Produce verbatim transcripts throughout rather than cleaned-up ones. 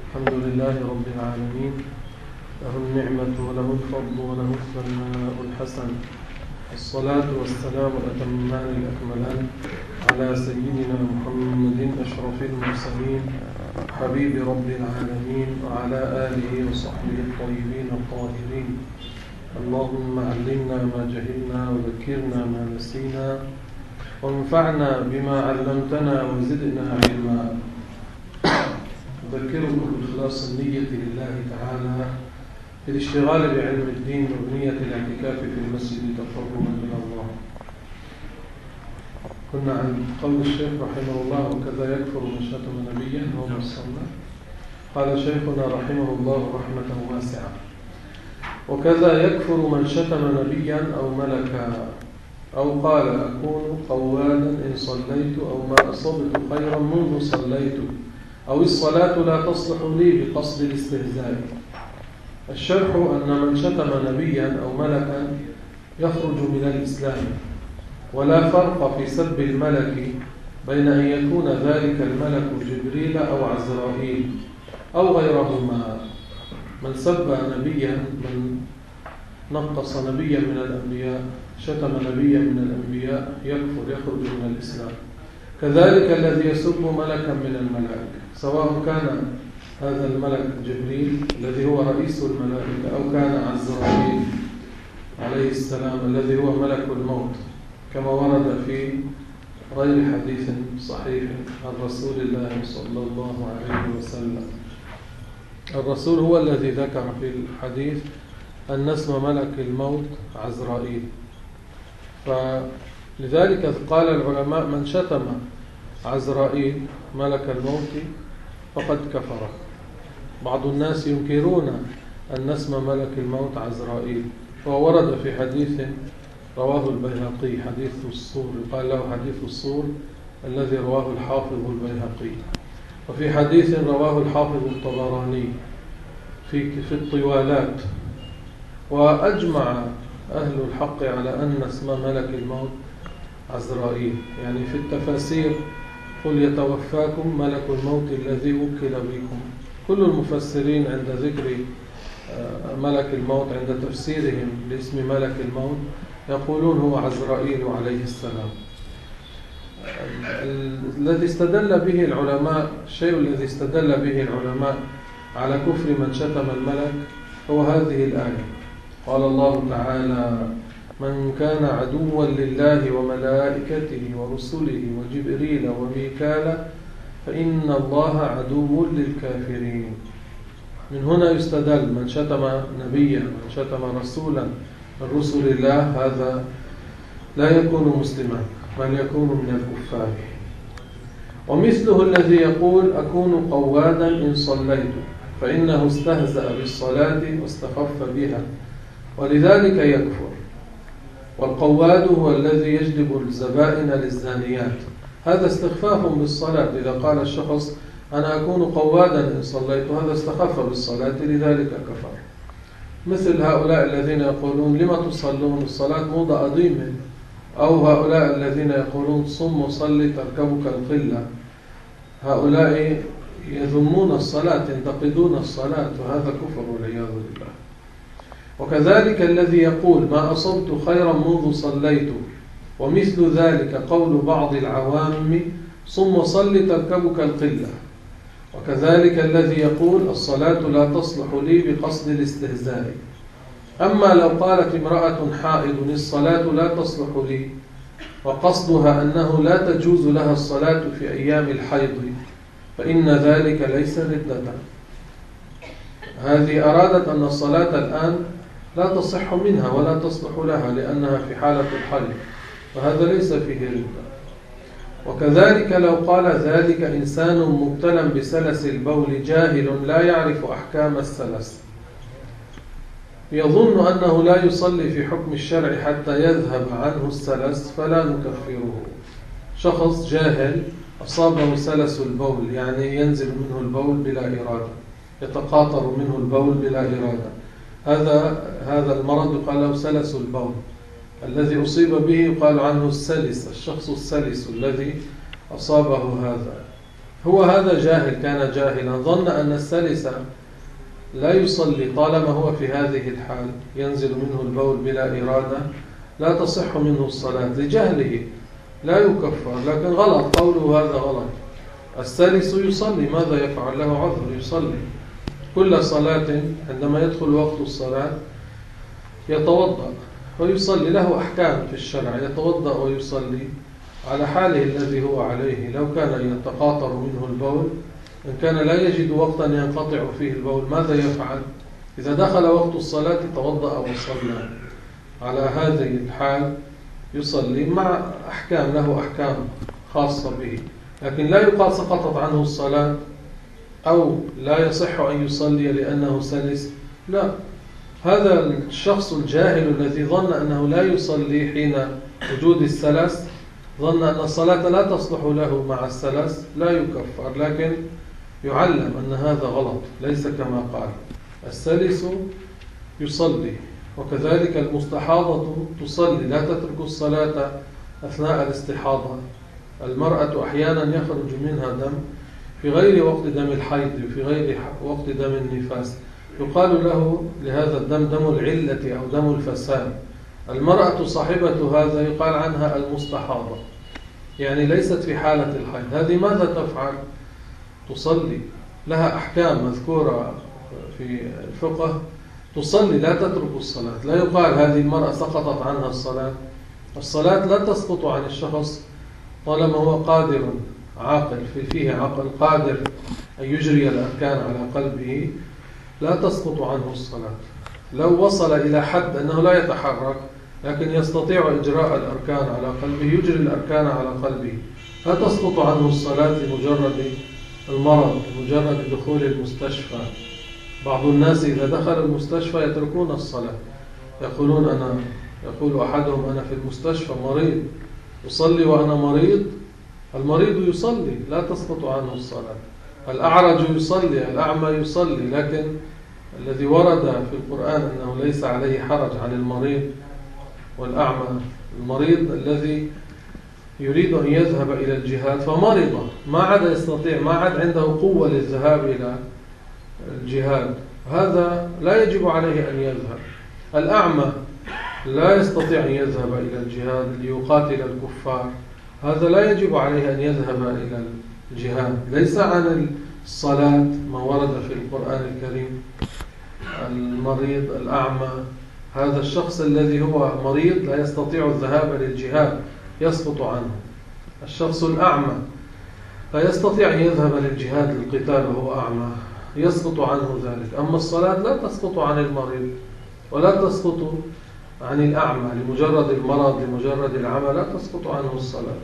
الحمد لله رب العالمين، له النعمة وله الفضل وله الثناء الحسن، الصلاة والسلام الأتمان الأكملان على سيدنا محمد أشرف المرسلين حبيب رب العالمين وعلى آله وصحبه الطيبين الطاهرين. اللهم علمنا ما جهلنا وذكرنا ما نسينا وانفعنا بما علمتنا وزدنا علما. أذكركم بإخلاص النية لله تعالى في الاشتغال بعلم الدين وبنية الاعتكاف في المسجد تقربا إلى الله. كنا عن قول الشيخ رحمه الله: وكذا يكفر من شتم نبيا هو مصلى. قال شيخنا رحمه الله رحمة واسعة: وكذا يكفر من شتم نبيا أو ملكا، أو قال أكون قوادا إن صليت، أو ما أصبت خيرا منذ صليت، أو الصلاة لا تصلح لي بقصد الاستهزاء. الشرح أن من شتم نبيا أو ملكا يخرج من الإسلام، ولا فرق في سب الملك بين أن يكون ذلك الملك جبريل أو عزرائيل أو غيرهما. من سب نبيا، من نقص نبيا من الأنبياء، شتم نبيا من الأنبياء يكفر، يخرج من الإسلام. كذلك الذي يسب ملكا من الملائكة، سواء كان هذا الملك جبريل الذي هو رئيس الملائكة، أو كان عزرائيل عليه السلام الذي هو ملك الموت، كما ورد في غير حديث صحيح عن رسول الله صلى الله عليه وسلم. الرسول هو الذي ذكر في الحديث أن اسم ملك الموت عزرائيل. فلذلك قال العلماء: من شتم عزرائيل ملك الموت فقد كفر. بعض الناس ينكرون أن اسم ملك الموت عزرائيل، وورد في حديث رواه البيهقي حديث الصور، قال له حديث الصور الذي رواه الحافظ البيهقي. وفي حديث رواه الحافظ الطبراني في في الطوالات. وأجمع أهل الحق على أن اسم ملك الموت عزرائيل. يعني في التفاسير: قل يتوفاكم ملك الموت الذي وكل بكم. كل المفسرين عند ذكر ملك الموت، عند تفسيرهم لاسم ملك الموت، يقولون هو عزرائيل عليه السلام. الذي استدل به العلماء، الشيء الذي استدل به العلماء على كفر من شتم الملك هو هذه الآية. قال الله تعالى: من كان عدوا لله وملائكته ورسله وجبريل وميكال فإن الله عدو للكافرين. من هنا يستدل: من شتم نبيا، من شتم رسولا من رسل الله، هذا لا يكون مسلما بل يكون من الكفار. ومثله الذي يقول أكون قوادا إن صليت، فإنه استهزأ بالصلاة واستخف بها، ولذلك يكفر. والقواد هو الذي يجلب الزبائن للزانيات، هذا استخفاف بالصلاة. إذا قال الشخص أنا أكون قوادا إن صليت، هذا استخف بالصلاة لذلك كفر. مثل هؤلاء الذين يقولون لما تصلون، الصلاة موضع قديمة، أو هؤلاء الذين يقولون صم وصلي تركبك القلة. هؤلاء يذمون الصلاة، ينتقدون الصلاة، وهذا كفر والعياذ بالله. وكذلك الذي يقول ما أصبت خيرا منذ صليت، ومثل ذلك قول بعض العوام صم وصلي تركبك القلة. وكذلك الذي يقول الصلاة لا تصلح لي بقصد الاستهزاء. أما لو قالت امرأة حائض الصلاة لا تصلح لي، وقصدها أنه لا تجوز لها الصلاة في أيام الحيض، فإن ذلك ليس ردة. هذه أرادت أن الصلاة الآن لا تصح منها ولا تصلح لها لأنها في حالة الحيض، وهذا ليس فيه ردة. وكذلك لو قال ذلك إنسان مبتلى بسلس البول جاهل لا يعرف أحكام السلس، يظن أنه لا يصلي في حكم الشرع حتى يذهب عنه السلس، فلا نكفره. شخص جاهل أصابه سلس البول، يعني ينزل منه البول بلا إرادة، يتقاطر منه البول بلا إرادة، هذا هذا المرض يقال له سلس البول. الذي أصيب به يقال عنه السلس، الشخص السلس الذي أصابه هذا. هو هذا جاهل، كان جاهلا، ظن أن السلس لا يصلي طالما هو في هذه الحال ينزل منه البول بلا إرادة، لا تصح منه الصلاة لجهله، لا يكفر. لكن غلط قوله، هذا غلط. السلس يصلي، ماذا يفعل؟ له عذر، يصلي كل صلاة. عندما يدخل وقت الصلاة يتوضأ ويصلي، له أحكام في الشرع، يتوضأ ويصلي على حاله الذي هو عليه. لو كان يتقاطر منه البول، إن كان لا يجد وقتا ينقطع فيه البول، ماذا يفعل؟ إذا دخل وقت الصلاة توضأ وصلى. على هذه الحال يصلي مع أحكام، له أحكام خاصة به. لكن لا يقال سقطت عنه الصلاة أو لا يصح أن يصلي لأنه سلس، لا. هذا الشخص الجاهل الذي ظن أنه لا يصلي حين وجود السلس، ظن أن الصلاة لا تصلح له مع السلس، لا يكفر، لكن يعلم أن هذا غلط، ليس كما قال. السلس يصلي، وكذلك المستحاضة تصلي، لا تترك الصلاة أثناء الاستحاضة. المرأة أحيانا يخرج منها دم في غير وقت دم الحيض، في غير وقت دم النفاس، يقال له لهذا الدم دم العلة أو دم الفساد. المرأة صاحبة هذا يقال عنها المستحاضة، يعني ليست في حالة الحيض. هذه ماذا تفعل؟ تصلي، لها أحكام مذكورة في الفقه، تصلي، لا تترك الصلاة. لا يقال هذه المرأة سقطت عنها الصلاة. الصلاة لا تسقط عن الشخص طالما هو قادر عاقل، في فيه عقل قادر أن يجري الأركان على قلبه، لا تسقط عنه الصلاة. لو وصل إلى حد أنه لا يتحرك لكن يستطيع إجراء الأركان على قلبه، يجري الأركان على قلبه، لا تسقط عنه الصلاة لمجرد المرض، لمجرد دخول المستشفى. بعض الناس إذا دخل المستشفى يتركون الصلاة، يقولون أنا يقول أحدهم أنا في المستشفى مريض، أصلي وأنا مريض. المريض يصلي، لا تسقط عنه الصلاة. الأعرج يصلي، الأعمى يصلي، لكن الذي ورد في القرآن أنه ليس عليه حرج عن المريض والأعمى. المريض الذي يريد أن يذهب إلى الجهاد فمرض، ما عاد يستطيع، ما عاد عنده قوة للذهاب إلى الجهاد، هذا لا يجب عليه أن يذهب. الأعمى لا يستطيع أن يذهب إلى الجهاد ليقاتل الكفار، هذا لا يجب عليه أن يذهب إلى الجهاد. ليس عن الصلاة ما ورد في القرآن الكريم. المريض الأعمى، هذا الشخص الذي هو مريض لا يستطيع الذهاب للجهاد يسقط عنه. الشخص الأعمى لا يستطيع أن يذهب للجهاد للقتال وهو أعمى، يسقط عنه ذلك. أما الصلاة لا تسقط عن المريض ولا تسقط عن الأعمى، لمجرد المرض، لمجرد العمى لا تسقط عنه الصلاة.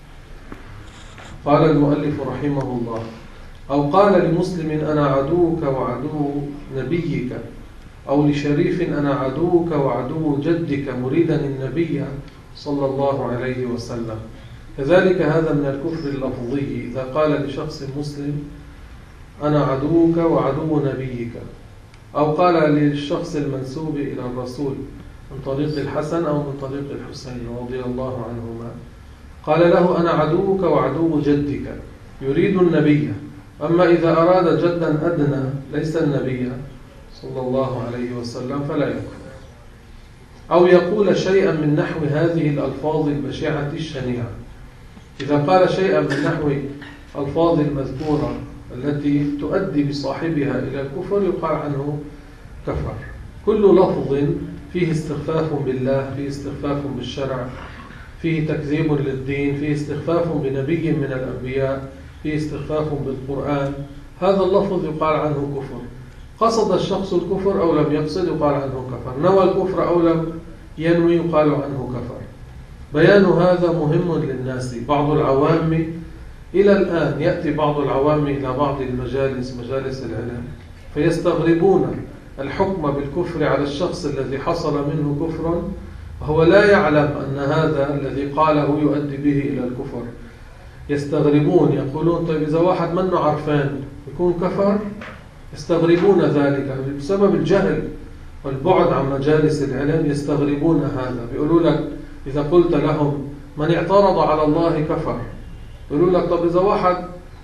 قال المؤلف رحمه الله: أو قال لمسلم أنا عدوك وعدو نبيك، أو لشريف أنا عدوك وعدو جدك، مريدا النبي صلى الله عليه وسلم. كذلك هذا من الكفر اللفظي، إذا قال لشخص مسلم أنا عدوك وعدو نبيك، أو قال للشخص المنسوب إلى الرسول من طريق الحسن أو من طريق الحسين رضي الله عنهما، قال له أنا عدوك وعدو جدك، يريد النبي. أما إذا أراد جدا أدنى ليس النبي صلى الله عليه وسلم فلا يكفر. أو يقول شيئا من نحو هذه الألفاظ البشعة الشنيعة، إذا قال شيئا من نحو ألفاظ المذكورة التي تؤدي بصاحبها إلى الكفر يقال عنه كفر. كل لفظ فيه استخفاف بالله، فيه استخفاف بالشرع، فيه تكذيب للدين، فيه استخفاف بنبي من الأنبياء، فيه استخفاف بالقرآن، هذا اللفظ يقال عنه كفر. قصد الشخص الكفر أو لم يقصد يقال عنه كفر، نوى الكفر أو لم ينوي يقال عنه كفر. بيان هذا مهم للناس. بعض العوام إلى الآن يأتي بعض العوام إلى بعض المجالس، مجالس العلم، فيستغربون الحكم بالكفر على الشخص الذي حصل منه كفر وهو لا يعلم أن هذا الذي قاله يؤدي به إلى الكفر. يستغربون، يقولون طيب إذا واحد منه عرفان يكون كفر؟ يستغربون ذلك بسبب الجهل والبعد عن مجالس العلم. يستغربون هذا، بيقولوا لك إذا قلت لهم من اعترض على الله كفر، يقولوا لك طب إذا واحد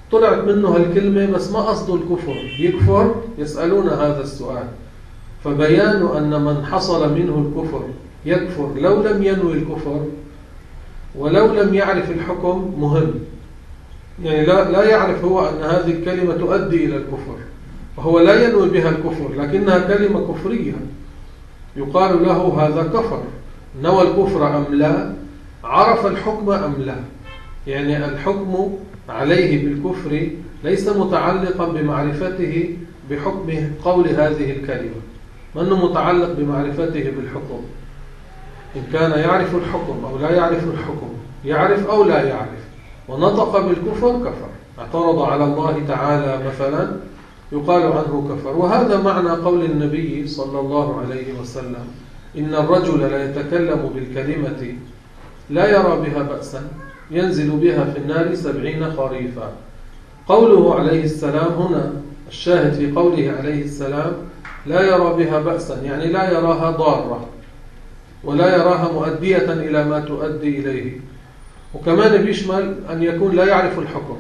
طلعت منه هالكلمة بس ما قصده الكفر، يكفر؟ يسألون هذا السؤال. فبيان أن من حصل منه الكفر يكفر لو لم ينوي الكفر ولو لم يعرف الحكم مهم. يعني لا, لا يعرف هو أن هذه الكلمة تؤدي إلى الكفر، وهو لا ينوي بها الكفر لكنها كلمة كفرية، يقال له هذا كفر. نوى الكفر أم لا؟ عرف الحكم أم لا؟ يعني الحكم عليه بالكفر ليس متعلقا بمعرفته بحكم قول هذه الكلمة، وأنه متعلق بمعرفته بالحكم. إن كان يعرف الحكم أو لا يعرف الحكم، يعرف أو لا يعرف، ونطق بالكفر كفر. اعترض على الله تعالى مثلا يقال عنه كفر. وهذا معنى قول النبي صلى الله عليه وسلم: إن الرجل لا يتكلم بالكلمة لا يرى بها بأسا ينزل بها في النار سبعين خريفا. قوله عليه السلام هنا الشاهد في قوله عليه السلام لا يرى بها بأسا، يعني لا يراها ضارة ولا يراها مؤدية إلى ما تؤدي إليه. وكمان بيشمل أن يكون لا يعرف الحكم،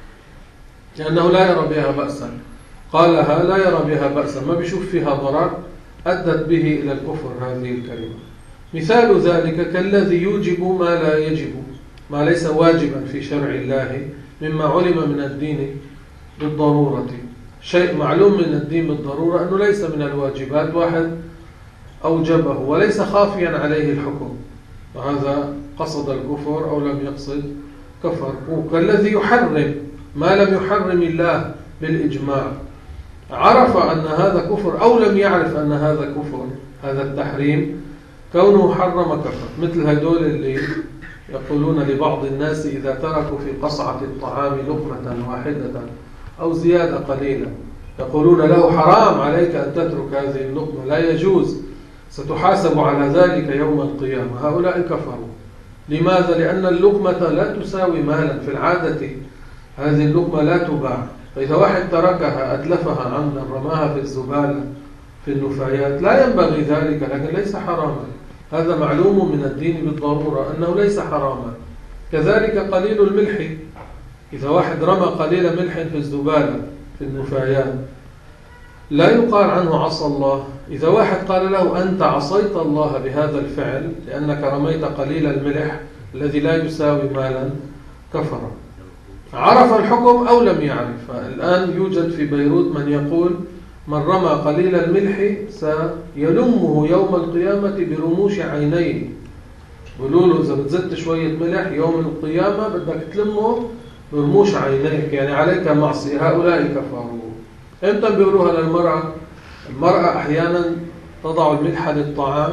لأنه لا يرى بها بأسا. قالها لا يرى بها بأسا، ما بيشوف فيها ضرر أدت به إلى الكفر هذه الكلمة. مثال ذلك كالذي يوجب ما لا يجب، ما ليس واجبا في شرع الله مما علم من الدين بالضرورة. شيء معلوم من الدين بالضرورة أنه ليس من الواجبات، واحد أوجبه وليس خافيا عليه الحكم، وهذا قصد الكفر أو لم يقصد كفر. وكالذي يحرم ما لم يحرم الله بالإجماع، عرف أن هذا كفر أو لم يعرف أن هذا كفر، هذا التحريم كونه حرم كفر. مثل هدول اللي يقولون لبعض الناس إذا تركوا في قصعة الطعام لقمة واحدة أو زيادة قليلة يقولون له حرام عليك أن تترك هذه اللقمة، لا يجوز، ستحاسب على ذلك يوم القيامة. هؤلاء كفروا. لماذا؟ لأن اللقمة لا تساوي مالا في العادة، هذه اللقمة لا تباع. فإذا واحد تركها أتلفها عمدا رماها في الزبالة في النفايات لا ينبغي ذلك، لكن ليس حراما. هذا معلوم من الدين بالضرورة أنه ليس حراما. كذلك قليل الملح، إذا واحد رمى قليل ملح في الزبالة في النفايات لا يقال عنه عصى الله. إذا واحد قال له أنت عصيت الله بهذا الفعل لأنك رميت قليل الملح الذي لا يساوي مالا، كفر. عرف الحكم أو لم يعرف. الآن يوجد في بيروت من يقول من رمى قليل الملح سيلمه يوم القيامة برموش عينيه. بيقولوا له إذا بتزدت شوية ملح يوم القيامة بدك تلمه برموش عينيك، يعني عليك معصية. هؤلاء كفروا. إمتى بيقولوها للمرأة؟ المرأة أحيانا تضع الملح للطعام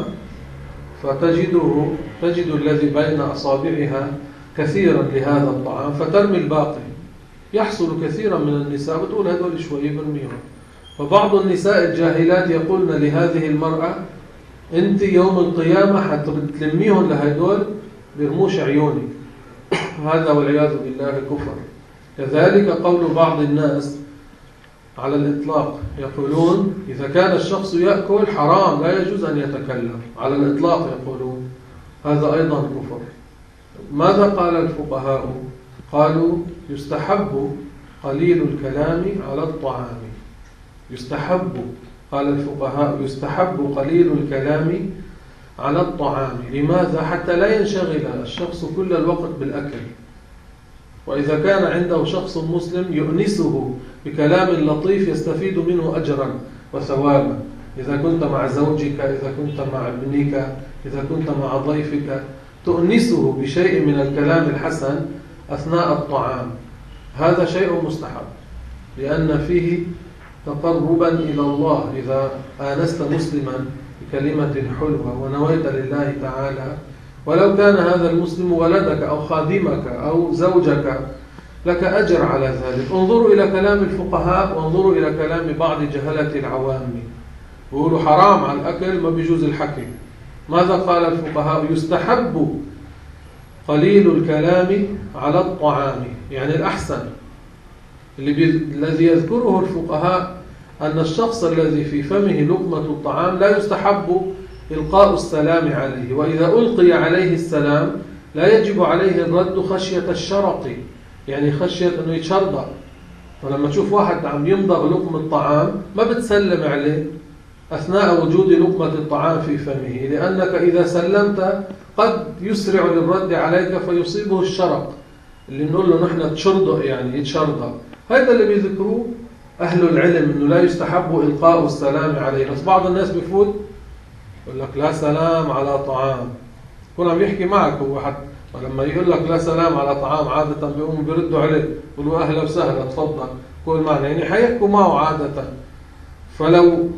فتجده تجد الذي بين أصابعها كثيرا لهذا الطعام فترمي الباقي. يحصل كثيرا من النساء بتقول هذول شوي برميهم. فبعض النساء الجاهلات يقولن لهذه المرأة أنت يوم القيامة حتلميهم لهدول برموش عيونك. هذا والعياذ بالله كفر. كذلك قول بعض الناس على الإطلاق يقولون إذا كان الشخص يأكل حرام لا يجوز أن يتكلم، على الإطلاق يقولون هذا أيضا كفر. ماذا قال الفقهاء؟ قالوا يستحب قليل الكلام على الطعام. يستحب، قال الفقهاء يستحب قليل الكلام على الطعام. لماذا؟ حتى لا ينشغل الشخص كل الوقت بالأكل. وإذا كان عنده شخص مسلم يؤنسه بكلام لطيف يستفيد منه أجرا وثوابا. إذا كنت مع زوجك، إذا كنت مع ابنك، إذا كنت مع ضيفك، تؤنسه بشيء من الكلام الحسن أثناء الطعام. هذا شيء مستحب لأن فيه تقربا إلى الله. إذا آنست مسلما بكلمة حلوة ونويت لله تعالى، ولو كان هذا المسلم ولدك أو خادمك أو زوجك، لك أجر على ذلك. انظروا إلى كلام الفقهاء وانظروا إلى كلام بعض جهلة العوام، يقولوا حرام على الأكل ما بيجوز الحكي. ماذا قال الفقهاء؟ يستحب قليل الكلام على الطعام، يعني الأحسن. اللي بي... الذي يذكره الفقهاء أن الشخص الذي في فمه لقمة الطعام لا يستحب إلقاء السلام عليه، وإذا ألقي عليه السلام لا يجب عليه الرد خشية الشرط، يعني خشية أنه يتشرط ولما تشوف واحد عم يمضغ لقمة طعام ما بتسلم عليه أثناء وجود لقمة الطعام في فمه، لأنك إذا سلمت قد يسرع للرد عليك فيصيبه الشرق اللي بنقول له نحن تشردق، يعني يتشردق. هذا اللي بيذكروه أهل العلم، إنه لا يستحب إلقاء السلام عليه. بس بعض الناس بيفوت يقول لك لا سلام على طعام، يكون عم يحكي معك هو حتى، ولما يقول لك لا سلام على طعام عادة بيقوموا بيردوا عليه يقولوا أهلا وسهلا تفضل كل معنا، يعني حيحكوا معه عادة. فلو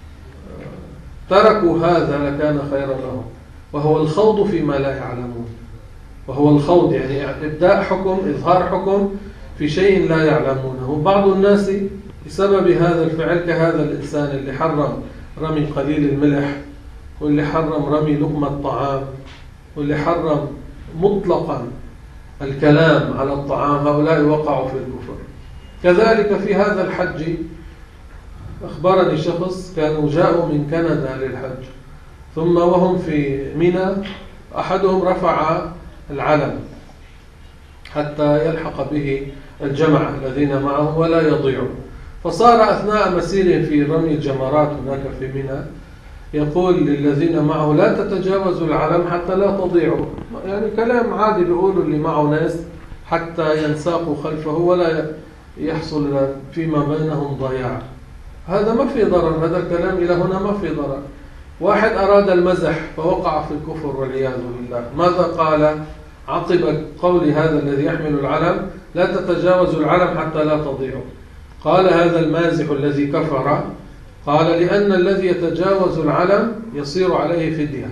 تركوا هذا لكان خيرا لهم، وهو الخوض فيما لا يعلمون. وهو الخوض يعني إبداء حكم، إظهار حكم في شيء لا يعلمونه. بعض الناس بسبب هذا الفعل كهذا الإنسان اللي حرم رمي قليل الملح، واللي حرم رمي لقمة طعام، واللي حرم مطلقا الكلام على الطعام، هؤلاء وقعوا في الكفر. كذلك في هذا الحج أخبرني شخص كانوا جاءوا من كندا للحج، ثم وهم في منى أحدهم رفع العلم حتى يلحق به الجماعة الذين معه ولا يضيعوا، فصار أثناء مسير في رمي الجمرات هناك في منى يقول للذين معه لا تتجاوزوا العلم حتى لا تضيعوا، يعني كلام عادي بيقولوا اللي معه ناس حتى ينساقوا خلفه ولا يحصل فيما بينهم ضياع. هذا ما في ضرر، هذا الكلام إلى هنا ما في ضرر. واحد أراد المزح فوقع في الكفر والعياذ بالله. ماذا قال عقب قول هذا الذي يحمل العلم لا تتجاوزوا العلم حتى لا تضيعوا؟ قال هذا المازح الذي كفر، قال لأن الذي يتجاوز العلم يصير عليه فدية.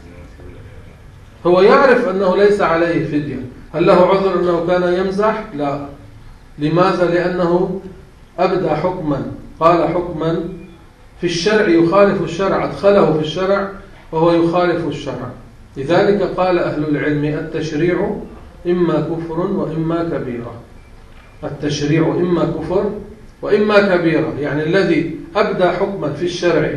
هو يعرف أنه ليس عليه فدية. هل له عذر أنه كان يمزح؟ لا. لماذا؟ لأنه أبدى حكما، قال حكما في الشرع يخالف الشرع، أدخله في الشرع وهو يخالف الشرع. لذلك قال أهل العلم التشريع إما كفر وإما كبيرة. التشريع إما كفر وإما كبيرة، يعني الذي أبدى حكما في الشرع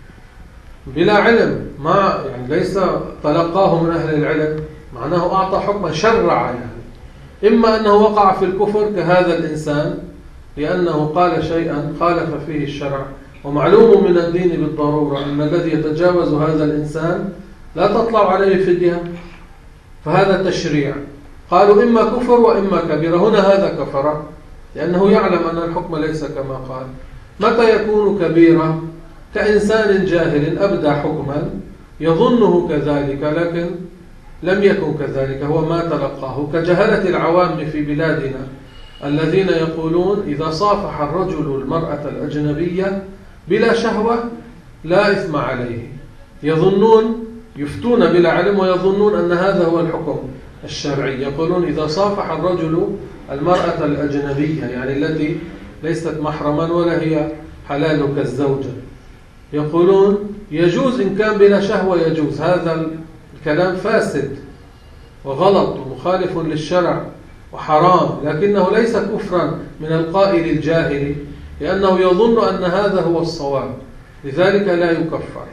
بلا علم، ما يعني ليس تلقاه من أهل العلم، معناه أعطى حكما شرع، يعني إما أنه وقع في الكفر كهذا الإنسان لأنه قال شيئا خالف فيه الشرع، ومعلوم من الدين بالضرورة أن الذي يتجاوز هذا الإنسان لا تطلع عليه فدية، فهذا تشريع. قالوا إما كفر وإما كبيرة. هنا هذا كفر لأنه يعلم أن الحكم ليس كما قال. متى يكون كبيرة؟ كإنسان جاهل أبدى حكما يظنه كذلك لكن لم يكن كذلك، هو ما تلقاه، كجهلة العوام في بلادنا الذين يقولون إذا صافح الرجل المرأة الأجنبية بلا شهوة لا إثم عليه، يظنون يفتون بلا علم ويظنون أن هذا هو الحكم الشرعي. يقولون إذا صافح الرجل المرأة الأجنبية، يعني التي ليست محرما ولا هي حلال كالزوجة، يقولون يجوز إن كان بلا شهوة يجوز. هذا الكلام فاسد وغلط ومخالف للشرع وحرام، لكنه ليس كفرا من القائل الجاهل، لأنه يظن أن هذا هو الصواب، لذلك لا يكفر.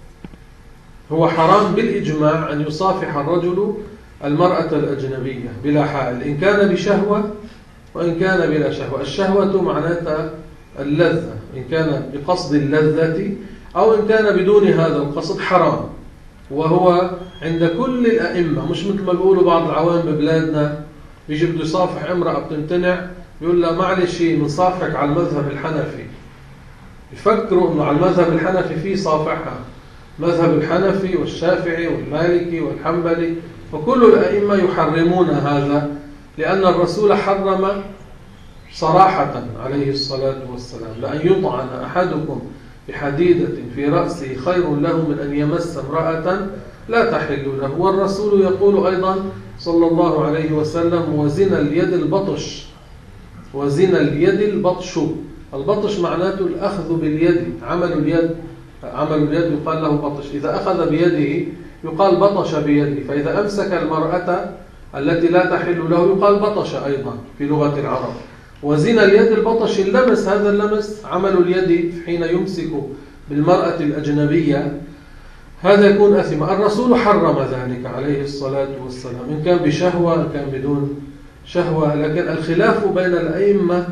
هو حرام بالإجماع أن يصافح الرجل المرأة الأجنبية بلا حائل، إن كان بشهوة وإن كان بلا شهوة. الشهوة معناتها اللذة، إن كان بقصد اللذة أو إن كان بدون هذا القصد حرام. وهو عند كل الأئمة، مش مثل ما بيقولوا بعض العوام ببلادنا بيجي بده يصافح امرأة بتمتنع بيقول لها معلش بنصافحك على المذهب الحنفي. يفكروا انه على المذهب الحنفي فيه صافحها، مذهب الحنفي والشافعي والمالكي والحنبلي وكل الأئمة يحرمون هذا، لأن الرسول حرم صراحة عليه الصلاة والسلام: لأن يطعن أحدكم بحديدة في رأسه خير له من أن يمس امرأة لا تحل له. والرسول يقول أيضا صلى الله عليه وسلم: وزنا اليد البطش. وزنا اليد البطش. البطش معناته الأخذ باليد، عمل اليد، عمل اليد يقال له بطش. إذا أخذ بيده يقال بطش بيده، فإذا أمسك المرأة التي لا تحل له يقال بطش أيضا في لغة العرب. وزنا اليد البطش اللمس، هذا اللمس عمل اليد حين يمسك بالمرأة الأجنبية، هذا يكون أثما. الرسول حرم ذلك عليه الصلاة والسلام، إن كان بشهوة إن كان بدون شهوة. لكن الخلاف بين الأئمة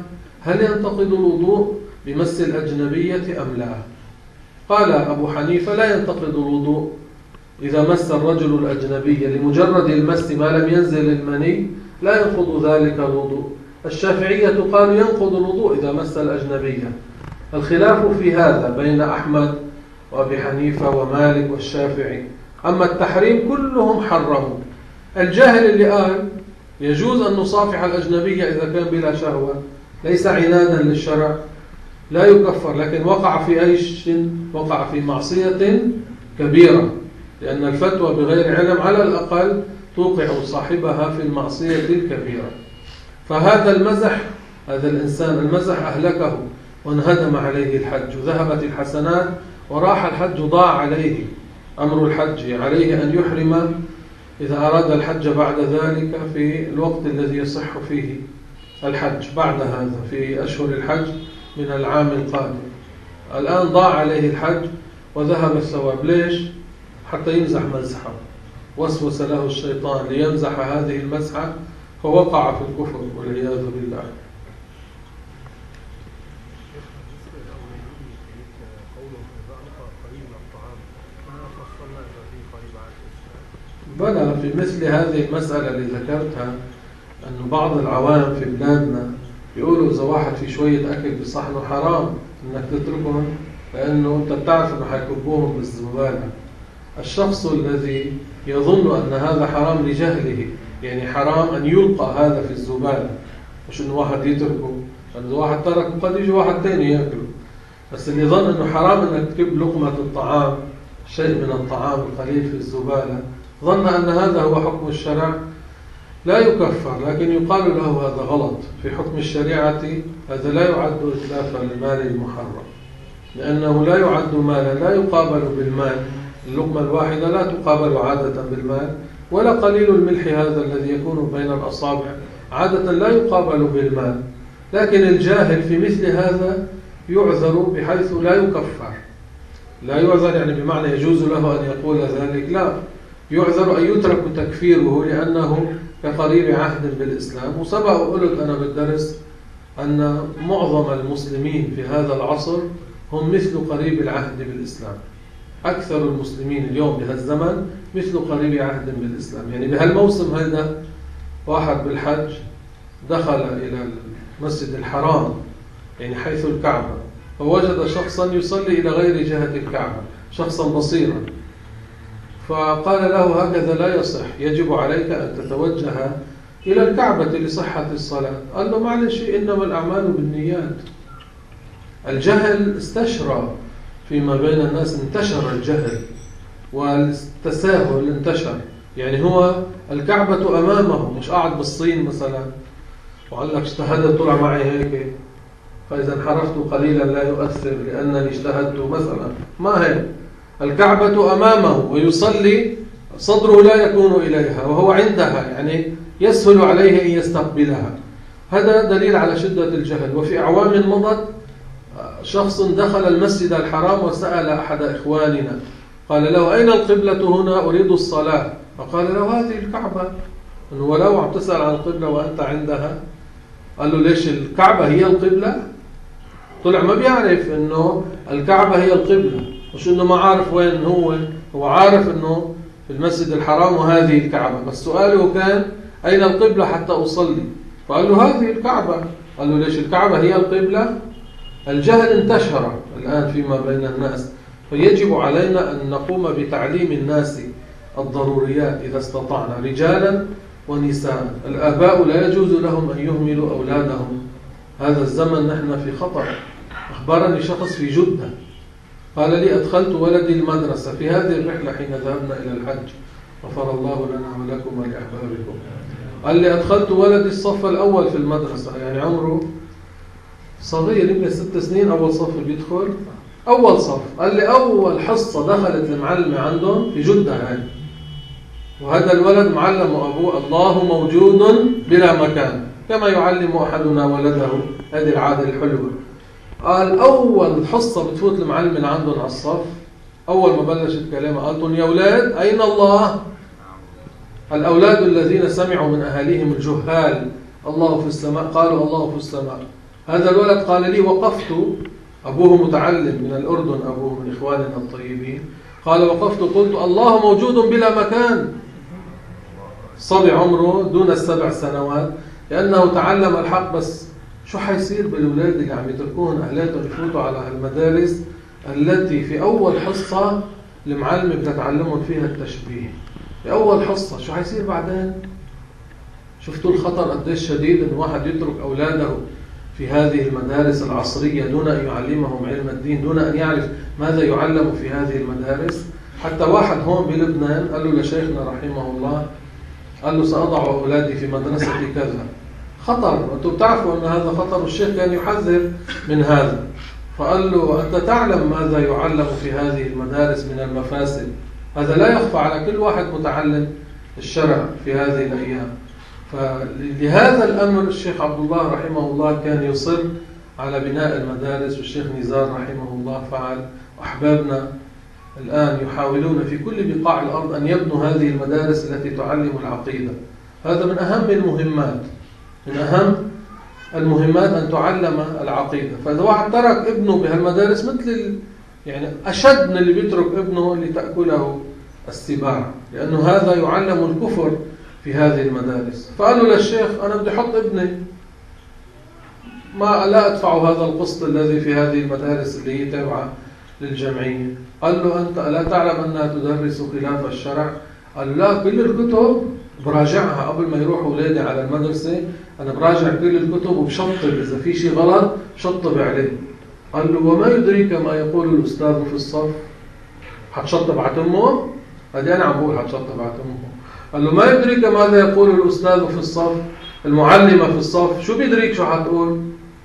هل ينتقد الوضوء بمس الأجنبية أم لا؟ قال أبو حنيفة لا ينتقد الوضوء إذا مس الرجل الأجنبية لمجرد المس ما لم ينزل المني، لا ينقض ذلك الوضوء. الشافعية قالوا ينقض الوضوء إذا مس الأجنبية. الخلاف في هذا بين أحمد وأبي حنيفة ومالك والشافعي. أما التحريم كلهم حرموا. الجاهل اللي قال يجوز أن نصافح الأجنبية إذا كان بلا شهوة ليس عنادا للشرع لا يكفر، لكن وقع في أيش؟ وقع في معصية كبيرة، لأن الفتوى بغير علم على الأقل توقع صاحبها في المعصية الكبيرة. فهذا المزح، هذا الإنسان المزح أهلكه وانهدم عليه الحج، وذهبت الحسنات وراح الحج، ضاع عليه أمر الحج، عليه أن يحرم إذا أراد الحج بعد ذلك في الوقت الذي يصح فيه الحج بعد هذا في أشهر الحج من العام القادم. الآن ضاع عليه الحج وذهب الثواب. ليش؟ حتى يمزح مزحه، وسوس له الشيطان ليمزح هذه المزحة فوقع في الكفر والعياذ بالله. بلى في مثل هذه المسألة اللي ذكرتها أن بعض العوام في بلادنا يقولوا إذا واحد في شوية أكل بصحنه حرام إنك تتركهم، لأنه أنت بتعرف إنه حيكبوهم بالزبالة. الشخص الذي يظن أن هذا حرام لجهله، يعني حرام أن يلقى هذا في الزبالة، مش إنه واحد يتركه، لأن إذا واحد تركه قد يجي واحد تاني يأكله. بس اللي يظن إنه حرام إنك تكب لقمة الطعام، شيء من الطعام القليل في الزبالة، ظن أن هذا هو حكم الشرع، لا يكفر، لكن يقال له هذا غلط في حكم الشريعة. هذا لا يعد إتلافا للمال المحرم، لأنه لا يعد مالا، لا يقابل بالمال. اللقمة الواحدة لا تقابل عادة بالمال، ولا قليل الملح هذا الذي يكون بين الأصابع عادة لا يقابل بالمال. لكن الجاهل في مثل هذا يعذر بحيث لا يكفر. لا يعذر يعني بمعنى يجوز له أن يقول ذلك، لا، يعذر أن يترك تكفيره لأنه كقريب عهد بالإسلام. وسبق وقلت أنا بالدرس أن معظم المسلمين في هذا العصر هم مثل قريب العهد بالإسلام. أكثر المسلمين اليوم بهذا الزمن مثل قريب عهد بالإسلام. يعني بهالموسم هذا واحد بالحج دخل إلى المسجد الحرام، يعني حيث الكعبة، فوجد شخصا يصلي إلى غير جهة الكعبة، شخصا بصيرا، فقال له هكذا لا يصح، يجب عليك أن تتوجه إلى الكعبة لصحة الصلاة. قال له معلش، إنما الأعمال بالنيات. الجهل استشرى فيما بين الناس، انتشر الجهل والتساهل انتشر. يعني هو الكعبة أمامه، مش قاعد بالصين مثلا وقال لك اجتهدت طلع معي هيك فإذا انحرفت قليلا لا يؤثر لأنني اجتهدت مثلا، ما هي الكعبة أمامه ويصلي صدره لا يكون إليها وهو عندها، يعني يسهل عليه أن يستقبلها. هذا دليل على شدة الجهل. وفي أعوام مضت شخص دخل المسجد الحرام وسأل أحد إخواننا، قال له أين القبلة هنا؟ أريد الصلاة. فقال له هذه الكعبة. ولو عم تسأل عن القبلة وأنت عندها؟ قال له ليش الكعبة هي القبلة؟ طلع ما بيعرف أنه الكعبة هي القبلة، مش أنه ما عارف وين هو، هو عارف أنه في المسجد الحرام وهذه الكعبة، بس سؤاله كان أين القبلة حتى أصلي؟ فقال له هذه الكعبة. قال له ليش الكعبة هي القبلة؟ الجهل انتشر الآن فيما بين الناس، فيجب علينا أن نقوم بتعليم الناس الضروريات إذا استطعنا، رجالا ونساء. الآباء لا يجوز لهم أن يهملوا أولادهم. هذا الزمن نحن في خطر. أخبرني شخص في جدة قال لي أدخلت ولدي المدرسة في هذه الرحلة حين ذهبنا إلى الحج، غفر الله لنا ولكم ولأحبابكم. قال لي أدخلت ولدي الصف الأول في المدرسة، يعني عمره صغير يمكن ست سنين، أول صف بيدخل أول صف. قال لي أول حصة دخلت المعلمة عندهم في جدة هاي، وهذا الولد معلم أبوه الله موجود بلا مكان، كما يعلم أحدنا ولده، هذه العادة الحلوة. قال أول حصة بتفوت المعلم عندهم على الصف، أول ما بلشت كلامه قالتهم يا أولاد أين الله؟ الأولاد الذين سمعوا من أهاليهم الجهال الله في السماء قالوا الله في السماء. هذا الولد قال لي وقفت، أبوه متعلم من الأردن، أبوه من إخواننا الطيبين، قال وقفت قلت الله موجود بلا مكان. صبي عمره دون السبع سنوات، لأنه تعلم الحق. بس شو حيصير بالأولاد اللي عم يتركوهم أهلاتهم يفوتوا على المدارس التي في أول حصة المعلمة بتتعلمهم فيها التشبيه؟ في أول حصة شو حيصير بعدين؟ شفتوا الخطر قديش شديد إن واحد يترك أولاده في هذه المدارس العصرية دون أن يعلمهم علم الدين، دون أن يعرف ماذا يعلم في هذه المدارس. حتى واحد هون بلبنان قال له لشيخنا رحمه الله، قال له سأضع أولادي في مدرسة كذا. خطر، وأنتم بتعرفوا أن هذا خطر، والشيخ كان يحذر من هذا. فقال له أنت تعلم ماذا يعلم في هذه المدارس من المفاسد، هذا لا يخفى على كل واحد متعلم الشرع في هذه الأيام. فلهذا الأمر الشيخ عبد الله رحمه الله كان يصر على بناء المدارس، والشيخ نزار رحمه الله فعل. أحبابنا الآن يحاولون في كل بقاع الأرض أن يبنوا هذه المدارس التي تعلم العقيدة. هذا من أهم المهمات، من أهم المهمات أن تعلم العقيدة. فإذا واحد ترك ابنه بهالمدارس مثل يعني أشد من اللي بيترك ابنه اللي تأكله السباع، لأنه هذا يعلم الكفر في هذه المدارس. فقالوا للشيخ أنا بدي أحط ابني، ما لا أدفع هذا القسط الذي في هذه المدارس اللي هي تابعة للجمعية. قال له أنت لا تعلم أنها تدرس خلاف الشرع؟ قال لا، كل الكتب براجعها قبل ما يروحوا أولادي على المدرسة، أنا براجع كل الكتب وبشطب إذا في شيء غلط شطب عليه. قال له وما يدريك ما يقول الأستاذ في الصف؟ حتشطب على تمه؟ هذه أنا عم بقول حتشطب على تمه. قال له ما يدريك ماذا يقول الأستاذ في الصف؟ المعلمة في الصف شو بيدريك شو حتقول؟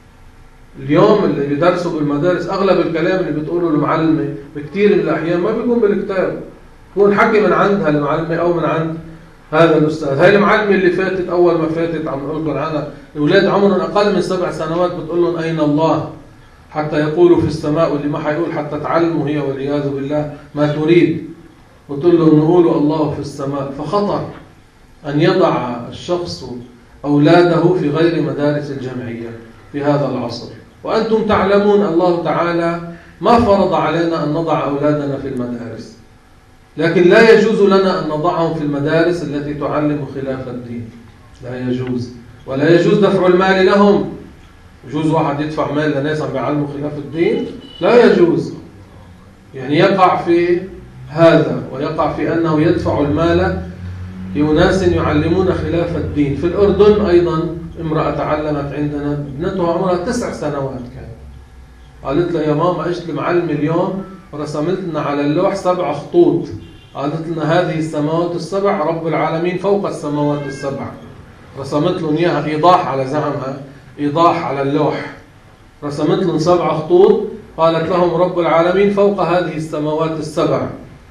اليوم اللي بيدرسوا بالمدارس أغلب الكلام اللي بتقوله المعلمة بكثير من الأحيان ما بيكون بالكتاب، يكون حكي من عندها المعلمة أو من عند هذا الأستاذ. هاي المعلمة اللي فاتت أول ما فاتت عم نقول لكم عنها، الأولاد عمرهم أقل من سبع سنوات بتقول لهم أين الله؟ حتى يقولوا في السماء، واللي ما حيقول حتى تعلموا هي والعياذ بالله ما تريد، وتقول لهم نقولوا الله في السماء. فخطر أن يضع الشخص أولاده في غير مدارس الجمعية في هذا العصر. وأنتم تعلمون الله تعالى ما فرض علينا أن نضع أولادنا في المدارس، لكن لا يجوز لنا أن نضعهم في المدارس التي تعلم خلاف الدين، لا يجوز. ولا يجوز دفع المال لهم. يجوز واحد يدفع مال لناس عم بيعلموا خلاف الدين؟ لا يجوز. يعني يقع في هذا، ويقع في أنه يدفع المال لأناس يعلمون خلاف الدين. في الأردن أيضا امرأة تعلمت عندنا، ابنتها عمرها تسع سنوات كان، قالت لها يا ماما اجت المعلم اليوم ورسمت لنا على اللوح سبع خطوط، قالت لنا هذه السماوات السبع رب العالمين فوق السماوات السبع. رسمت لهم اياها ايضاح على زعمها، ايضاح على اللوح، رسمت لهم سبع خطوط، قالت لهم رب العالمين فوق هذه السماوات السبع.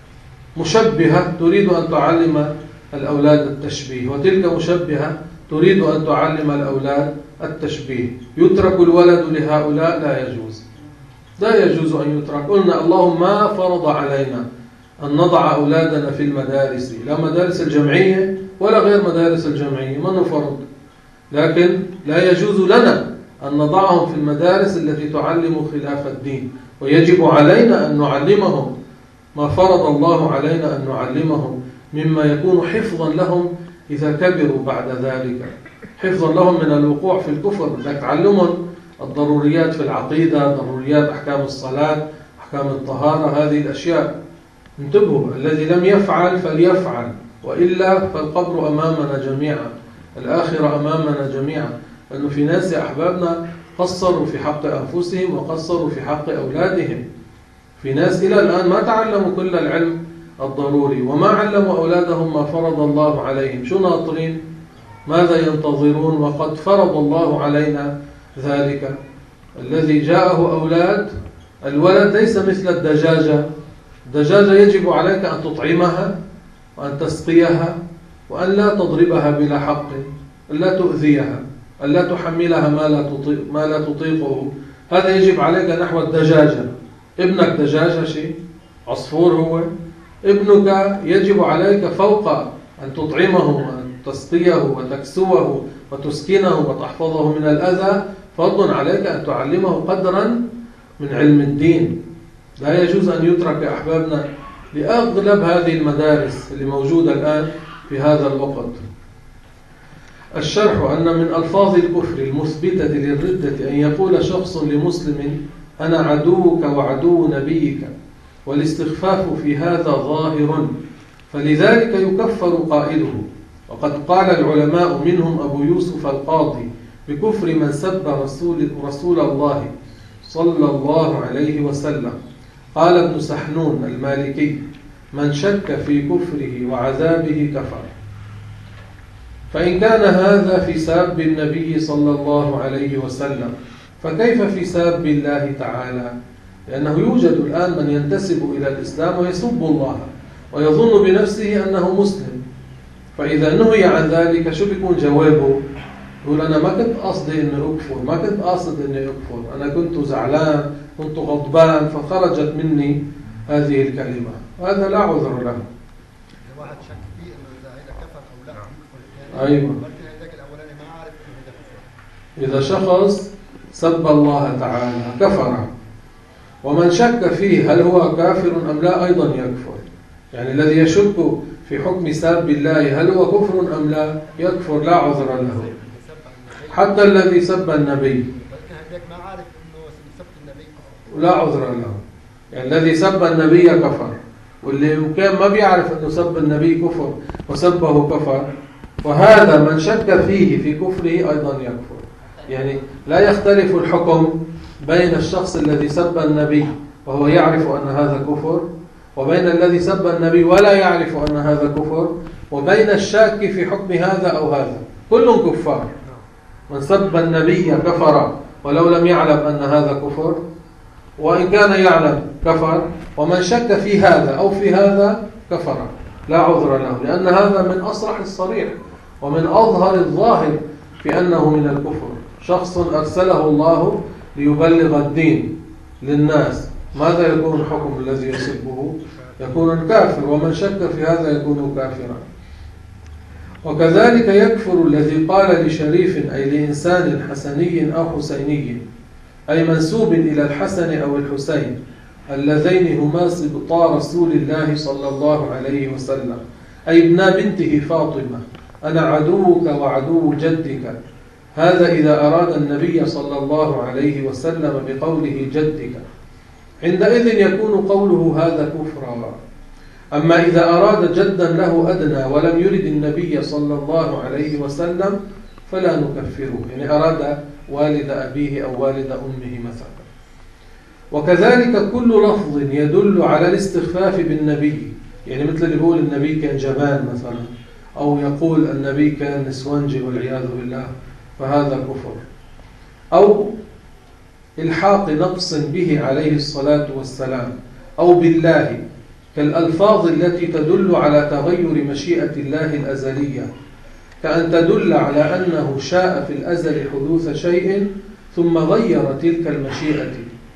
مشبهة تريد أن تعلم الأولاد التشبيه، وتلك مشبهة تريد أن تعلم الأولاد التشبيه. يترك الولد لهؤلاء؟ لا يجوز، لا يجوز أن يترك. قلنا اللهم ما فرض علينا أن نضع أولادنا في المدارس، لا مدارس الجمعية ولا غير مدارس الجمعية، ما نفرض، لكن لا يجوز لنا أن نضعهم في المدارس التي تعلم خلاف الدين. ويجب علينا أن نعلمهم ما فرض الله علينا أن نعلمهم مما يكون حفظا لهم إذا كبروا بعد ذلك، حفظا لهم من الوقوع في الكفر. بدك تعلمهم الضروريات في العقيدة، ضروريات أحكام الصلاة، أحكام الطهارة، هذه الأشياء. انتبهوا، الذي لم يفعل فليفعل، وإلا فالقبر أمامنا جميعا، الآخرة أمامنا جميعا. لأنه في ناس يا أحبابنا قصروا في حق أنفسهم وقصروا في حق أولادهم. في ناس إلى الآن ما تعلموا كل العلم الضروري، وما علموا أولادهم ما فرض الله عليهم. شو ناطرين؟ ماذا ينتظرون وقد فرض الله علينا ذلك؟ الذي جاءه أولاد، الولد ليس مثل الدجاجة. الدجاجة يجب عليك أن تطعمها وأن تسقيها وأن لا تضربها بلا حق، أن لا تؤذيها، أن لا تحملها ما لا تطيق ما لا تطيقه. هذا يجب عليك نحو الدجاجة. ابنك دجاجة شيء، عصفور هو. ابنك يجب عليك فوق أن تطعمه وأن تسقيه وتكسوه وتسكنه وتحفظه من الأذى، فضل عليك أن تعلمه قدرا من علم الدين. لا يجوز أن يترك يا أحبابنا لأغلب هذه المدارس اللي موجودة الآن في هذا الوقت. الشرح أن من ألفاظ الكفر المثبتة للردة أن يقول شخص لمسلم أنا عدوك وعدو نبيك، والاستخفاف في هذا ظاهر، فلذلك يكفر قائله. وقد قال العلماء منهم أبو يوسف القاضي بكفر من سب رسول, رسول الله صلى الله عليه وسلم. قال ابن سحنون المالكي من شك في كفره وعذابه كفر. فإن كان هذا في ساب النبي صلى الله عليه وسلم فكيف في ساب الله تعالى؟ لأنه يوجد الآن من ينتسب إلى الإسلام ويسب الله ويظن بنفسه أنه مسلم، فإذا نهي عن ذلك شو بيكون جوابه؟ يقول أنا ما كنت قصدي أني أكفر، ما كنت قاصد أني أكفر، أنا كنت زعلان، كنت غضبان، فخرجت مني هذه الكلمة. هذا لا عذر له. واحد شك فيه انه اذا هذا كفر او لا يكفر. ايوه. اذا شخص سب الله تعالى كفر، ومن شك فيه هل هو كافر ام لا ايضا يكفر. يعني الذي يشك في حكم ساب الله هل هو كفر ام لا يكفر، لا عذر له. حتى الذي سب النبي لا عذر له. يعني الذي سب النبي كفر، واللي كان ما بيعرف أنه سب النبي كفر وسبه كفر، وهذا من شك فيه في كفره أيضا يكفر. يعني لا يختلف الحكم بين الشخص الذي سب النبي وهو يعرف أن هذا كفر، وبين الذي سب النبي ولا يعرف أن هذا كفر، وبين الشاك في حكم هذا أو هذا. كلهم كفار. من سب النبي كفر ولو لم يعلم أن هذا كفر، وإن كان يعلم كفر، ومن شك في هذا أو في هذا كفر، لا عذر له، لأن هذا من أصرح الصريح ومن أظهر الظاهر في أنه من الكفر. شخص أرسله الله ليبلغ الدين للناس، ماذا يكون الحكم الذي يسبه؟ يكون الكافر، ومن شك في هذا يكون كافرا. وكذلك يكفر الذي قال لشريف أي لإنسان حسني أو حسيني، أي منسوب إلى الحسن أو الحسين اللذين هما سبطا رسول الله صلى الله عليه وسلم، أي ابنا بنته فاطمة، أنا عدوك وعدو جدك. هذا إذا أراد النبي صلى الله عليه وسلم بقوله جدك، عندئذ يكون قوله هذا كفرا. أما إذا أراد جدا له أدنى ولم يرد النبي صلى الله عليه وسلم فلا نكفره، يعني أراد والد أبيه أو والد أمه مثلا. وكذلك كل لفظ يدل على الاستخفاف بالنبي، يعني مثل اللي يقول النبي كان جبان مثلا، أو يقول النبي كان نسوانجي والعياذ بالله، فهذا كفر. أو الحاق نقص به عليه الصلاة والسلام أو بالله، كالألفاظ التي تدل على تغير مشيئة الله الأزلية، كأن تدل على أنه شاء في الأزل حدوث شيء ثم غير تلك المشيئة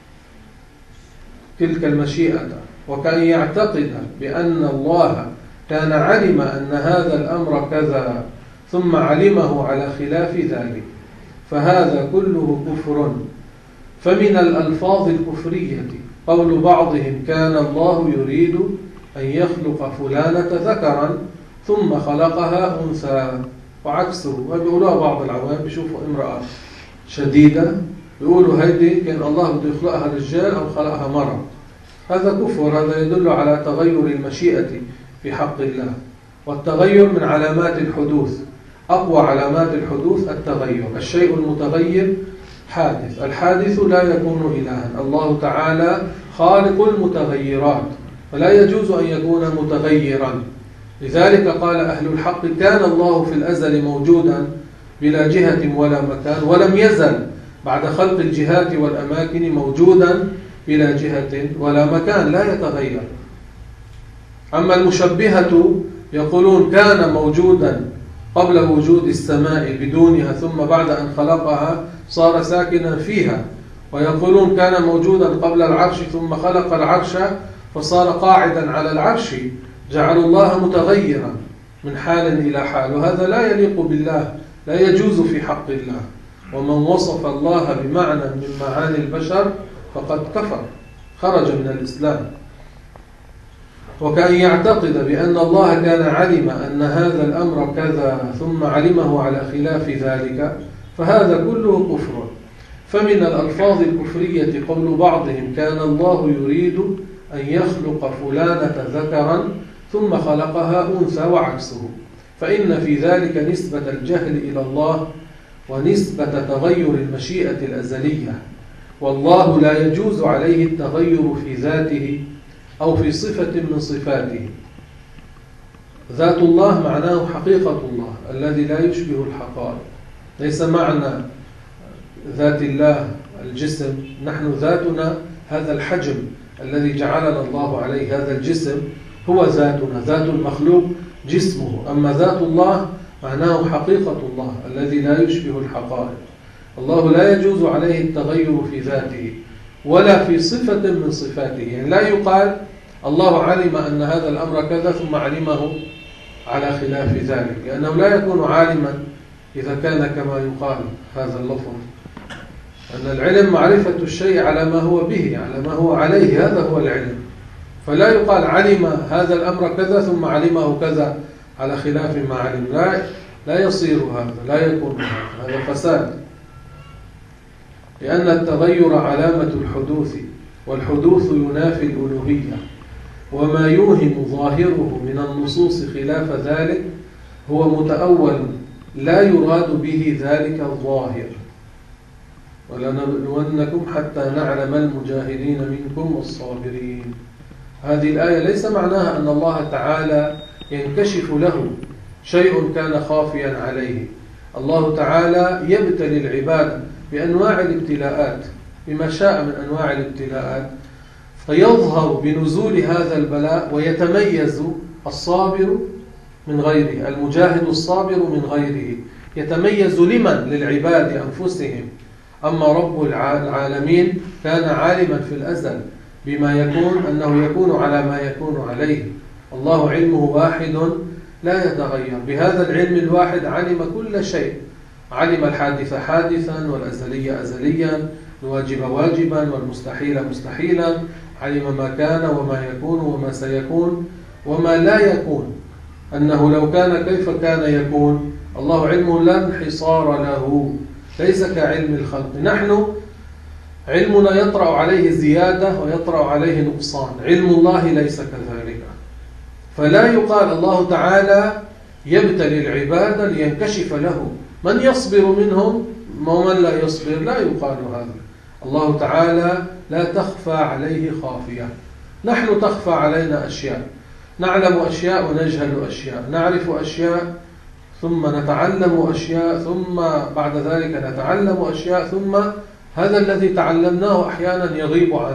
تلك المشيئة وكأن يعتقد بأن الله كان علم أن هذا الأمر كذا ثم علمه على خلاف ذلك، فهذا كله كفر. فمن الألفاظ الكفرية قول بعضهم كان الله يريد أن يخلق فلانة ذكرا ثم خلقها أنثى، وعكسه. ويقولوها بعض العوام بيشوفوا امرأة شديدة يقولوا هيدي كان الله بده يخلقها رجال أو خلقها مرأة، هذا كفر. هذا يدل على تغير المشيئة في حق الله، والتغير من علامات الحدوث. أقوى علامات الحدوث التغير، الشيء المتغير حادث، الحادث لا يكون إلها. الله تعالى خالق المتغيرات، فلا يجوز أن يكون متغيرا. لذلك قال أهل الحق كان الله في الأزل موجودا بلا جهة ولا مكان، ولم يزل بعد خلق الجهات والأماكن موجودا بلا جهة ولا مكان، لا يتغير. أما المشبهة يقولون كان موجودا قبل وجود السماء بدونها ثم بعد أن خلقها صار ساكنا فيها، ويقولون كان موجودا قبل العرش ثم خلق العرش فصار قاعدا على العرش، جعلوا الله متغيرا من حال إلى حال، وهذا لا يليق بالله، لا يجوز في حق الله. ومن وصف الله بمعنى من معاني البشر فقد كفر، خرج من الإسلام. وكأن يعتقد بأن الله كان علم أن هذا الأمر كذا ثم علمه على خلاف ذلك، فهذا كله كفر. فمن الألفاظ الكفرية قول بعضهم كان الله يريد أن يخلق فلانة ذكرا ثم خلقها أنثى وعكسه، فإن في ذلك نسبة الجهل إلى الله ونسبة تغير المشيئة الأزلية، والله لا يجوز عليه التغير في ذاته أو في صفة من صفاته. ذات الله معناه حقيقة الله الذي لا يشبه الحقائق، ليس معنى ذات الله الجسم. نحن ذاتنا هذا الحجم الذي جعلنا الله عليه، هذا الجسم هو ذاتنا، ذات المخلوق جسمه. أما ذات الله معناه حقيقة الله الذي لا يشبه الحقائق. الله لا يجوز عليه التغير في ذاته ولا في صفة من صفاته. يعني لا يقال الله علم أن هذا الأمر كذا ثم علمه على خلاف ذلك، لأنه لا يكون عالما إذا كان كما يقال هذا اللفظ، أن العلم معرفة الشيء على ما هو به، على ما هو عليه، هذا هو العلم. فلا يقال علم هذا الأمر كذا ثم علمه كذا على خلاف ما علم، لا, لا يصير هذا، لا يكون هذا، هذا فساد. لأن التغير علامة الحدوث، والحدوث ينافي الألوهية، وما يوهم ظاهره من النصوص خلاف ذلك هو متأول لا يراد به ذلك الظاهر. ولنبلونكم حتى نعلم المجاهدين منكم والصابرين. هذه الآية ليس معناها أن الله تعالى ينكشف له شيء كان خافيا عليه. الله تعالى يبتلي العباد بأنواع الابتلاءات بما شاء من أنواع الابتلاءات، فيظهر بنزول هذا البلاء ويتميز الصابر من غيره، المجاهد الصابر من غيره، يتميز لمن؟ للعباد أنفسهم. أما رب العالمين كان عالما في الأزل بما يكون، أنه يكون على ما يكون عليه. الله علمه واحد لا يتغير، بهذا العلم الواحد علم كل شيء، علم الحادث حادثا والأزلي أزليا، الواجب واجبا والمستحيل مستحيلا، علم ما كان وما يكون وما سيكون وما لا يكون، أنه لو كان كيف كان يكون. الله علمه لا انحصار له، ليس كعلم الخلق. نحن علمنا يطرأ عليه زيادة ويطرأ عليه نقصان، علم الله ليس كذلك. فلا يقال الله تعالى يبتلي العباد لينكشف له من يصبر منهم ومن لا يصبر، لا يقال هذا. الله تعالى لا تخفى عليه خافية. نحن تخفى علينا أشياء، نعلم أشياء ونجهل أشياء، نعرف أشياء ثم نتعلم أشياء، ثم بعد ذلك نتعلم أشياء، ثم هذا الذي تعلمناه أحيانا يغيب عن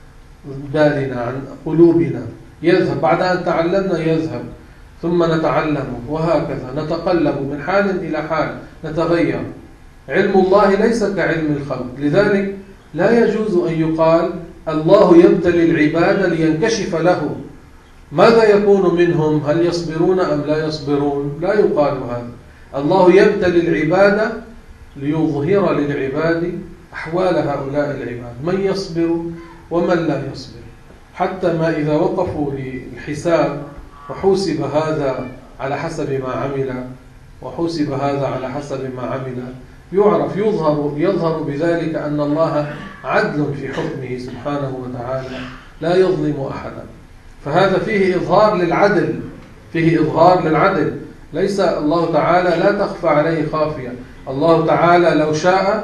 بالنا، عن قلوبنا، يذهب بعد أن تعلمنا، يذهب، ثم نتعلم، وهكذا نتقلب من حال إلى حال، نتغير. علم الله ليس كعلم الخلق، لذلك لا يجوز أن يقال الله يبتلي العباد لينكشف له ماذا يكون منهم، هل يصبرون أم لا يصبرون، لا يقال هذا. الله يبتلي العباد ليظهر للعباد أحوال هؤلاء العباد، من يصبر ومن لا يصبر، حتى ما إذا وقفوا للحساب وحوسب هذا على حسب ما عمل وحوسب هذا على حسب ما عمل، يعرف يظهر يظهر بذلك أن الله عدل في حكمه سبحانه وتعالى، لا يظلم أحدا. فهذا فيه إظهار للعدل، فيه إظهار للعدل، ليس الله تعالى لا تخفى عليه خافية. الله تعالى لو شاء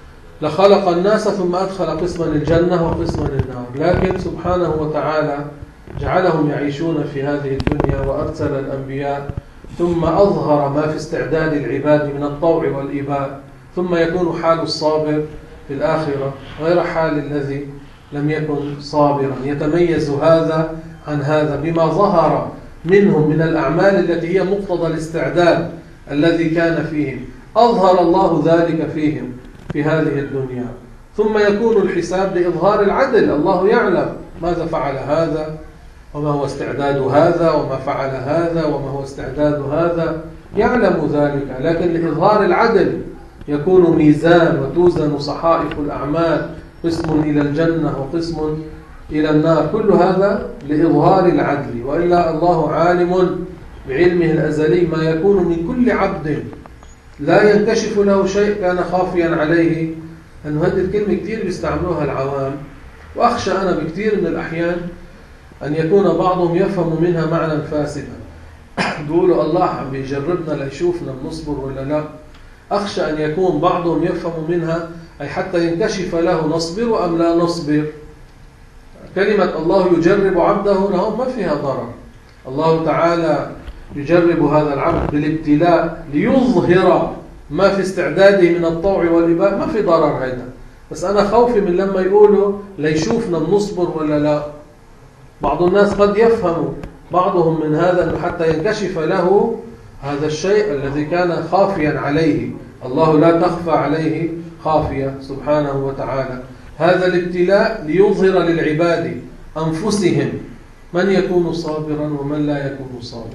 لخلق الناس ثم أدخل قسما الجنة وقسما النار، لكن سبحانه وتعالى جعلهم يعيشون في هذه الدنيا وأرسل الأنبياء، ثم أظهر ما في استعداد العباد من الطوع والإباء، ثم يكون حال الصابر في الآخرة غير حال الذي لم يكن صابرا. يتميز هذا عن هذا بما ظهر منهم من الأعمال التي هي مقتضى الاستعداد الذي كان فيهم، أظهر الله ذلك فيهم في هذه الدنيا. ثم يكون الحساب لإظهار العدل، الله يعلم ماذا فعل هذا وما هو استعداد هذا وما فعل هذا وما هو استعداد هذا، يعلم ذلك، لكن لإظهار العدل يكون ميزان وتوزن صحائف الأعمال، قسم إلى الجنة وقسم إلى النار، كل هذا لإظهار العدل. وإلا الله عالم بعلمه الأزلي ما يكون من كل عبد لا ينكشف له شيء كان خافيا عليه. أن هذه الكلمة كثير بيستعملوها العوام، وأخشى أنا بكثير من الأحيان أن يكون بعضهم يفهم منها معنى فاسدا. بيقولوا الله عم بيجربنا ليشوفنا بنصبر ولا لا. أخشى أن يكون بعضهم يفهم منها أي حتى ينكشف له نصبر أم لا نصبر. كلمة الله يجرب عبده لهم ما فيها ضرر. الله تعالى يجرب هذا العبد بالابتلاء ليظهر ما في استعداده من الطوع والإباء، ما في ضرر هذا. بس أنا خوفي من لما يقولوا ليشوفنا بنصبر ولا لا. بعض الناس قد يفهم بعضهم من هذا أنه حتى ينكشف له هذا الشيء الذي كان خافيا عليه. الله لا تخفى عليه خافية سبحانه وتعالى. هذا الابتلاء ليظهر للعباد أنفسهم من يكون صابرا ومن لا يكون صابرا.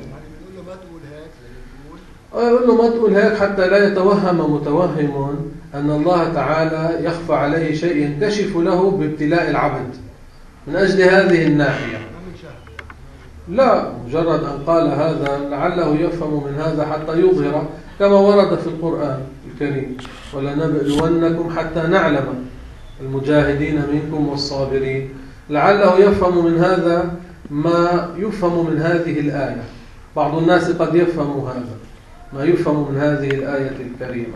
يقول له ما تقول هيك حتى لا يتوهم متوهم أن الله تعالى يخفى عليه شيء ينكشف له بابتلاء العبد من أجل هذه الناحية. لا مجرد أن قال هذا لعله يفهم من هذا حتى يظهر، كما ورد في القرآن الكريم: ولنبلونكم حتى نعلم المجاهدين منكم والصابرين. لعله يفهم من هذا ما يفهم من هذه الآية. بعض الناس قد يفهم هذا ما يفهم من هذه الآية الكريمة.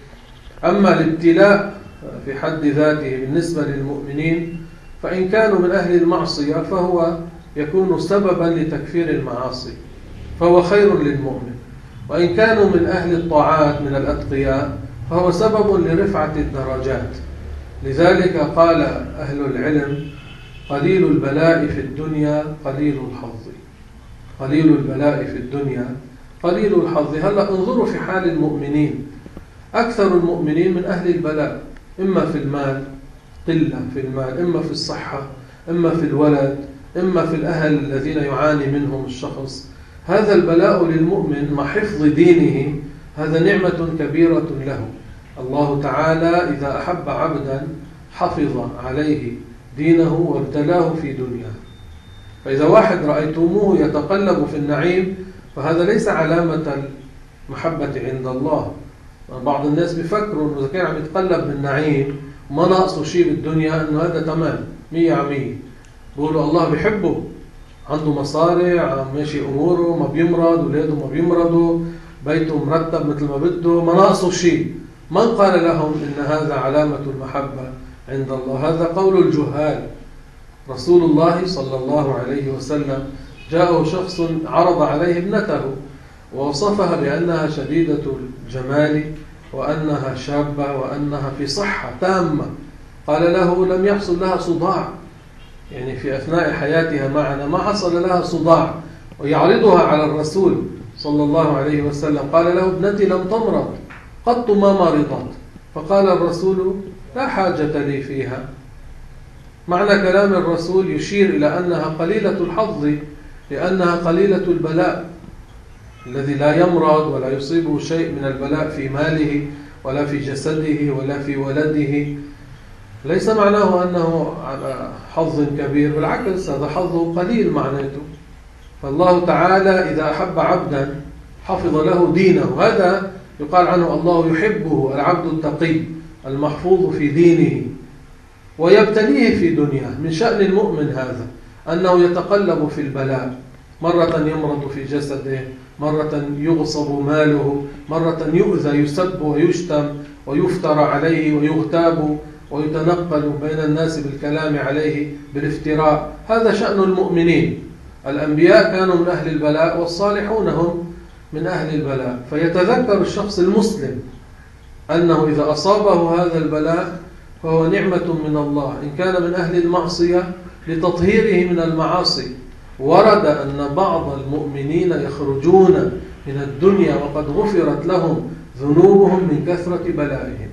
أما الابتلاء في حد ذاته بالنسبة للمؤمنين، فإن كانوا من أهل المعصية فهو يكون سببا لتكفير المعاصي، فهو خير للمؤمن. وإن كانوا من أهل الطاعات من الأتقياء فهو سبب لرفعة الدرجات. لذلك قال أهل العلم: قليل البلاء في الدنيا قليل الحظ. قليل البلاء في الدنيا قليل الحظ. هلأ انظروا في حال المؤمنين، أكثر المؤمنين من أهل البلاء، إما في المال قلة في المال، إما في الصحة، إما في الولد، إما في الأهل الذين يعاني منهم الشخص. هذا البلاء للمؤمن مع حفظ دينه هذا نعمة كبيرة له. الله تعالى إذا أحب عبدا حفظ عليه دينه وابتلاه في دنياه. فإذا واحد رأيتموه يتقلب في النعيم فهذا ليس علامة المحبة عند الله. بعض الناس بيفكروا أنه إذا كان عم يتقلب بالنعيم ما ناقصه شيء بالدنيا أنه هذا تمام مية عمية. بيقولوا الله بيحبه، عنده مصاري، عم ماشي أموره، ما بيمرض، ولاده ما بيمرضوا، بيته مرتب مثل ما بده، ما ناقصه شيء. من قال لهم إن هذا علامة المحبة عند الله؟ هذا قول الجهال. رسول الله صلى الله عليه وسلم جاءه شخص عرض عليه ابنته ووصفها بأنها شديدة الجمال وأنها شابة وأنها في صحة تامة. قال له لم يحصل لها صداع، يعني في أثناء حياتها معنا ما حصل لها صداع، ويعرضها على الرسول صلى الله عليه وسلم. قال له ابنتي لم تمرض قط ما مرضت. فقال الرسول لا حاجة لي فيها. معنى كلام الرسول يشير إلى أنها قليلة الحظ لأنها قليلة البلاء، الذي لا يمرض ولا يصيبه شيء من البلاء في ماله ولا في جسده ولا في ولده، ليس معناه أنه على حظ كبير، بالعكس هذا حظه قليل معناته. فالله تعالى إذا أحب عبدا حفظ له دينه. هذا يقال عنه الله يحبه، العبد التقي المحفوظ في دينه، ويبتليه في دنياه. من شأن المؤمن هذا أنه يتقلب في البلاء، مرة يمرض في جسده، مرة يغصب ماله، مرة يؤذى يسب ويشتم ويفتر عليه ويغتاب ويتنقل بين الناس بالكلام عليه بالافتراء. هذا شأن المؤمنين. الأنبياء كانوا من أهل البلاء والصالحون هم من أهل البلاء. فيتذكر الشخص المسلم أنه إذا أصابه هذا البلاء فهو نعمة من الله. إن كان من أهل المعصية لتطهيره من المعاصي. ورد أن بعض المؤمنين يخرجون من الدنيا وقد غفرت لهم ذنوبهم من كثرة بلائهم.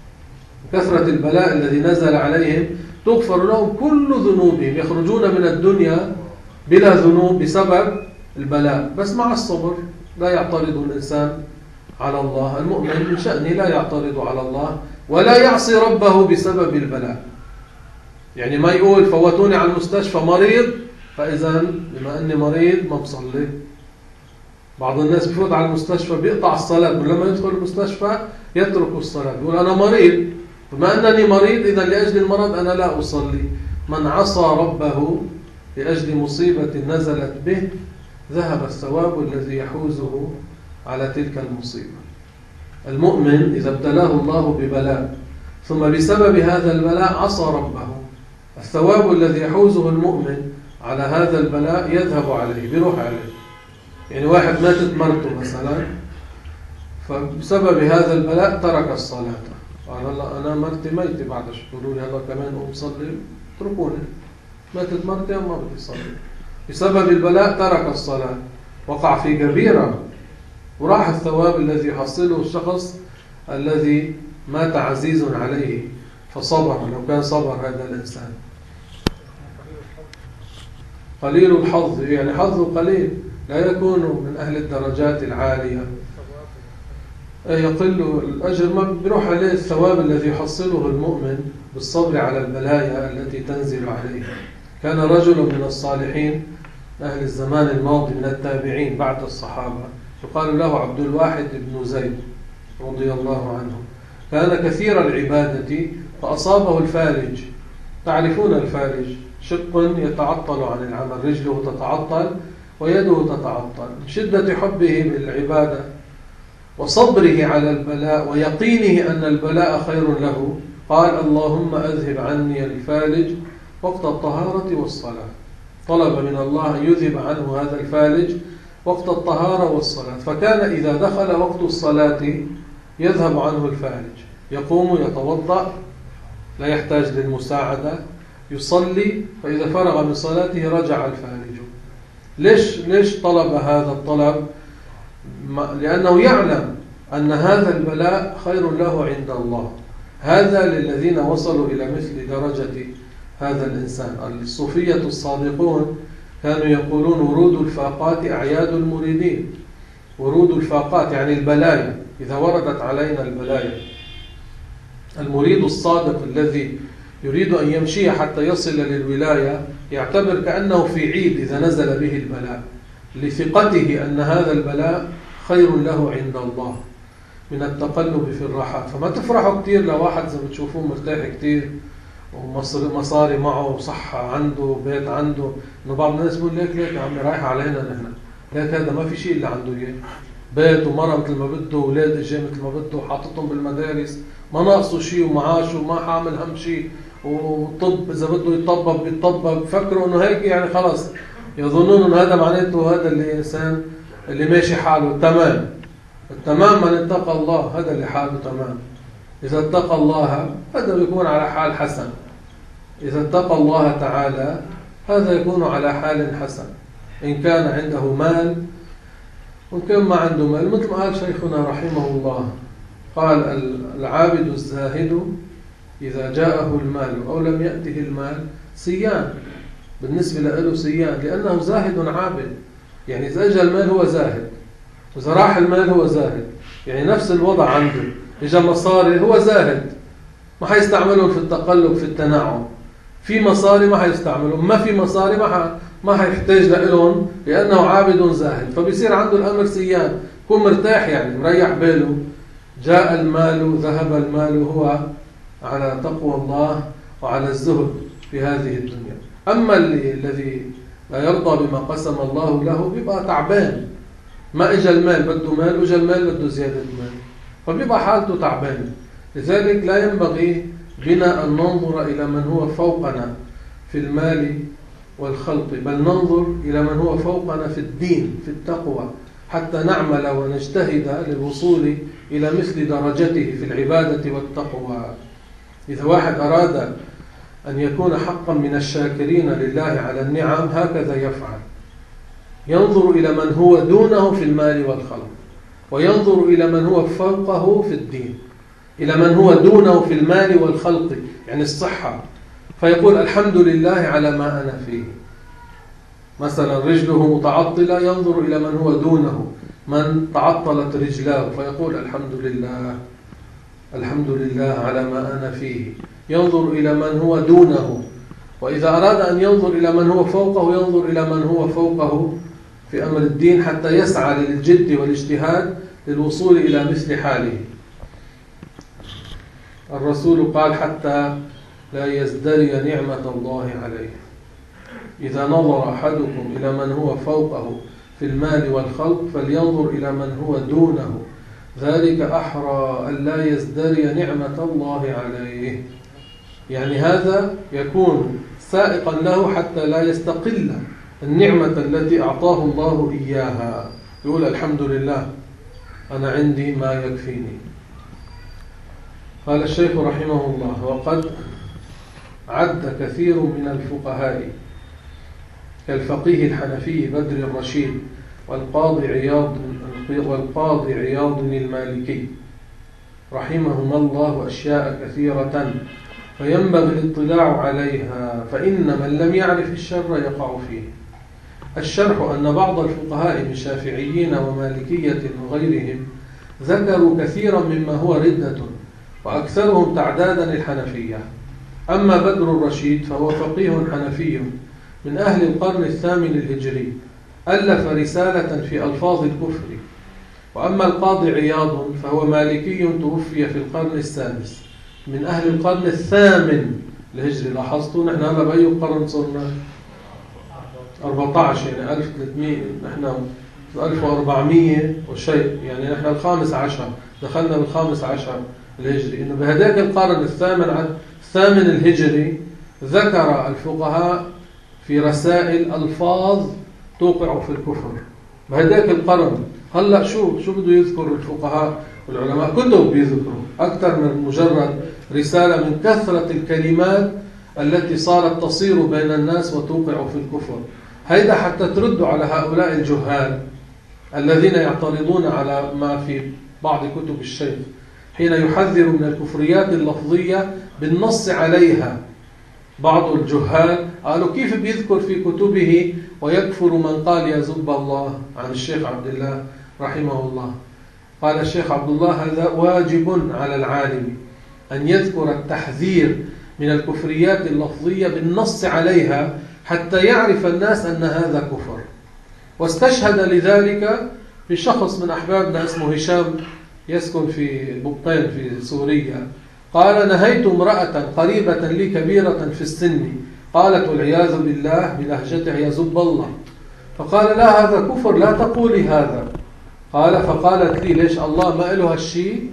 كثرة البلاء الذي نزل عليهم تغفر لهم كل ذنوبهم، يخرجون من الدنيا بلا ذنوب بسبب البلاء. بس مع الصبر لا يعترض الإنسان على الله. المؤمن من شأنه لا يعترض على الله ولا يعصي ربه بسبب البلاء. يعني ما يقول فوتوني على المستشفى مريض فإذا بما أني مريض ما بصلي. بعض الناس بفوت على المستشفى بيقطع الصلاة، ولما يدخل المستشفى يترك الصلاة، بيقول أنا مريض، بما أنني مريض إذا لأجل المرض أنا لا أصلي. من عصى ربه لأجل مصيبة نزلت به ذهب الثواب الذي يحوزه على تلك المصيبة. المؤمن إذا ابتلاه الله ببلاء ثم بسبب هذا البلاء عصى ربه، الثواب الذي يحوزه المؤمن على هذا البلاء يذهب عليه، بيروح عليه. يعني واحد ماتت مرته مثلا، فبسبب هذا البلاء ترك الصلاة، قال هلا أنا مرتي ميتة بعد شهور لي هلا كمان أقوم صلي، اتركوني، ماتت مرتي ما بدي صلي. بسبب البلاء ترك الصلاة، وقع في كبيرة، وراح الثواب الذي يحصله الشخص الذي مات عزيز عليه فصبر، لو كان صبر هذا الإنسان. قليل الحظ يعني حظه قليل، لا يكون من أهل الدرجات العالية، يقل الأجر، ما بيروح عليه الثواب الذي يحصله المؤمن بالصبر على البلايا التي تنزل عليه. كان رجل من الصالحين أهل الزمان الماضي من التابعين بعد الصحابة يقال له عبد الواحد بن زيد رضي الله عنه، كان كثير العبادة فأصابه الفالج. تعرفون الفالج؟ شق يتعطل عن العمل، رجله تتعطل ويده تتعطل من شدة حبه بالعبادة وصبره على البلاء ويقينه أن البلاء خير له، قال اللهم أذهب عني الفالج وقت الطهارة والصلاة. طلب من الله أن يذهب عنه هذا الفالج وقت الطهارة والصلاة، فكان إذا دخل وقت الصلاة يذهب عنه الفالج، يقوم يتوضأ لا يحتاج للمساعدة، يصلي، فإذا فرغ من صلاته رجع الفالج. ليش ليش طلب هذا الطلب؟ لأنه يعلم أن هذا البلاء خير له عند الله. هذا للذين وصلوا إلى مثل درجة هذا الإنسان. الصوفية الصادقون كانوا يقولون ورود الفاقات أعياد المريدين. ورود الفاقات يعني البلايا، إذا وردت علينا البلايا، المريد الصادق الذي يريد أن يمشي حتى يصل للولاية يعتبر كأنه في عيد إذا نزل به البلاء، لثقته أن هذا البلاء خير له عند الله من التقلب في الراحات. فما تفرحوا كتير لو واحد زي ما بتشوفوه مرتاح كتير ومصاري معه وصحة عنده بيت عنده، إنه بعض الناس بيقول ليك ليك يا عمي رايح علينا نحن، ليك هذا ما في شيء اللي عنده إياه، بيت ومرة مثل ما بده، وولاد إجا مثل ما بده، وحاططهم بالمدارس، ما ناقصه شيء ومعاشه وما حامل هم شيء، وطب إذا بده يطبب بيطبب. فكروا إنه هيك يعني خلاص، يظنون إنه هذا معناته هذا اللي إنسان اللي ماشي حاله تمام. التمام من اتقى الله، هذا اللي حاله تمام. إذا اتقى الله هذا بيكون على حال حسن، إذا اتقى الله تعالى هذا يكون على حال حسن، إن كان عنده مال وإن كان ما عنده مال. مثل ما قال شيخنا رحمه الله، قال العابد الزاهد إذا جاءه المال أو لم يأته المال سيان، بالنسبة له سيان، لأنه زاهد عابد. يعني إذا أجى المال هو زاهد، وإذا راح المال هو زاهد، يعني نفس الوضع عنده. إجا مصاري هو زاهد، ما حيستعملهم في التقلب في التنعم. في مصاري ما حيستعملهم، ما في مصاري ما ما حيحتاج لهم، لأنه عابد زاهد، فبيصير عنده الأمر سيان، يكون مرتاح يعني مريح باله. جاء المال ذهب المال، هو على تقوى الله وعلى الزهد في هذه الدنيا. أما اللي الذي لا يرضى بما قسم الله له بيبقى تعبان، ما إجا المال بده مال، وإجا المال بده زيادة مال، فبيبقى حالته تعبان. لذلك لا ينبغي بنا أن ننظر إلى من هو فوقنا في المال والخلق، بل ننظر إلى من هو فوقنا في الدين في التقوى، حتى نعمل ونجتهد للوصول إلى مثل درجته في العبادة والتقوى. إذا واحد أراد أن يكون حقا من الشاكرين لله على النعم هكذا يفعل، ينظر إلى من هو دونه في المال والخلق، وينظر إلى من هو فوقه في الدين، إلى من هو دونه في المال والخلق يعني الصحة، فيقول الحمد لله على ما أنا فيه. مثلا رجله متعطلة، ينظر إلى من هو دونه من تعطلت رجلاه فيقول الحمد لله الحمد لله على ما أنا فيه، ينظر إلى من هو دونه، وإذا أراد أن ينظر إلى من هو فوقه ينظر إلى من هو فوقه في أمر الدين حتى يسعى للجد والاجتهاد للوصول إلى مثل حاله. الرسول قال حتى لا يزدري نعمة الله عليه. إذا نظر أحدكم إلى من هو فوقه في المال والخلق فلينظر إلى من هو دونه، ذلك أحرى أن لا يزدري نعمة الله عليه. يعني هذا يكون سائقا له حتى لا يستقل النعمة التي أعطاه الله إياها، يقول الحمد لله أنا عندي ما يكفيني. قال الشيخ رحمه الله: وقد عد كثير من الفقهاء كالفقيه الحنفي بدر الرشيد والقاضي عياض والقاضي عياض المالكي رحمهما الله أشياء كثيرة فينبغي الاطلاع عليها، فإن من لم يعرف الشر يقع فيه. الشرح أن بعض الفقهاء من شافعيين ومالكية وغيرهم ذكروا كثيرا مما هو ردة، وأكثرهم تعدادا الحنفية. أما بدر الرشيد فهو فقيه حنفي من أهل القرن الثامن الهجري، ألف رسالة في ألفاظ الكفر. وأما القاضي عياض فهو مالكي توفي في القرن السادس من أهل القرن الثامن الهجري. لاحظتوا نحن هلا بأي قرن صرنا؟ أربعة عشر، يعني ألف وثلاثمئة، نحن ألف وأربعمئة وشيء، يعني نحن الخامس عشر، دخلنا بالخامس عشر الهجري. إنه بهذاك القرن الثامن الثامن الهجري ذكر الفقهاء في رسائل ألفاظ توقع في الكفر بهذاك القرن. هلا شو شو بده يذكر الفقهاء والعلماء؟ كتب بيذكروا أكثر من مجرد رسالة من كثرة الكلمات التي صارت تصير بين الناس وتوقع في الكفر. هيدا حتى تردوا على هؤلاء الجهال الذين يعترضون على ما في بعض كتب الشيخ حين يحذر من الكفريات اللفظية بالنص عليها. بعض الجهال قالوا كيف بيذكر في كتبه ويكفر من قال يزب الله عن الشيخ عبد الله رحمه الله. قال الشيخ عبد الله: هذا واجب على العالم أن يذكر التحذير من الكفريات اللفظية بالنص عليها حتى يعرف الناس أن هذا كفر. واستشهد لذلك بشخص من أحبابنا اسمه هشام يسكن في بقطين في سوريا. قال: نهيت امرأة قريبة لي كبيرة في السن، قالت والعياذ بالله بلهجتها يزب الله، فقال: لا هذا كفر، لا تقولي هذا. قال: فقالت لي: ليش الله ما له هالشيء؟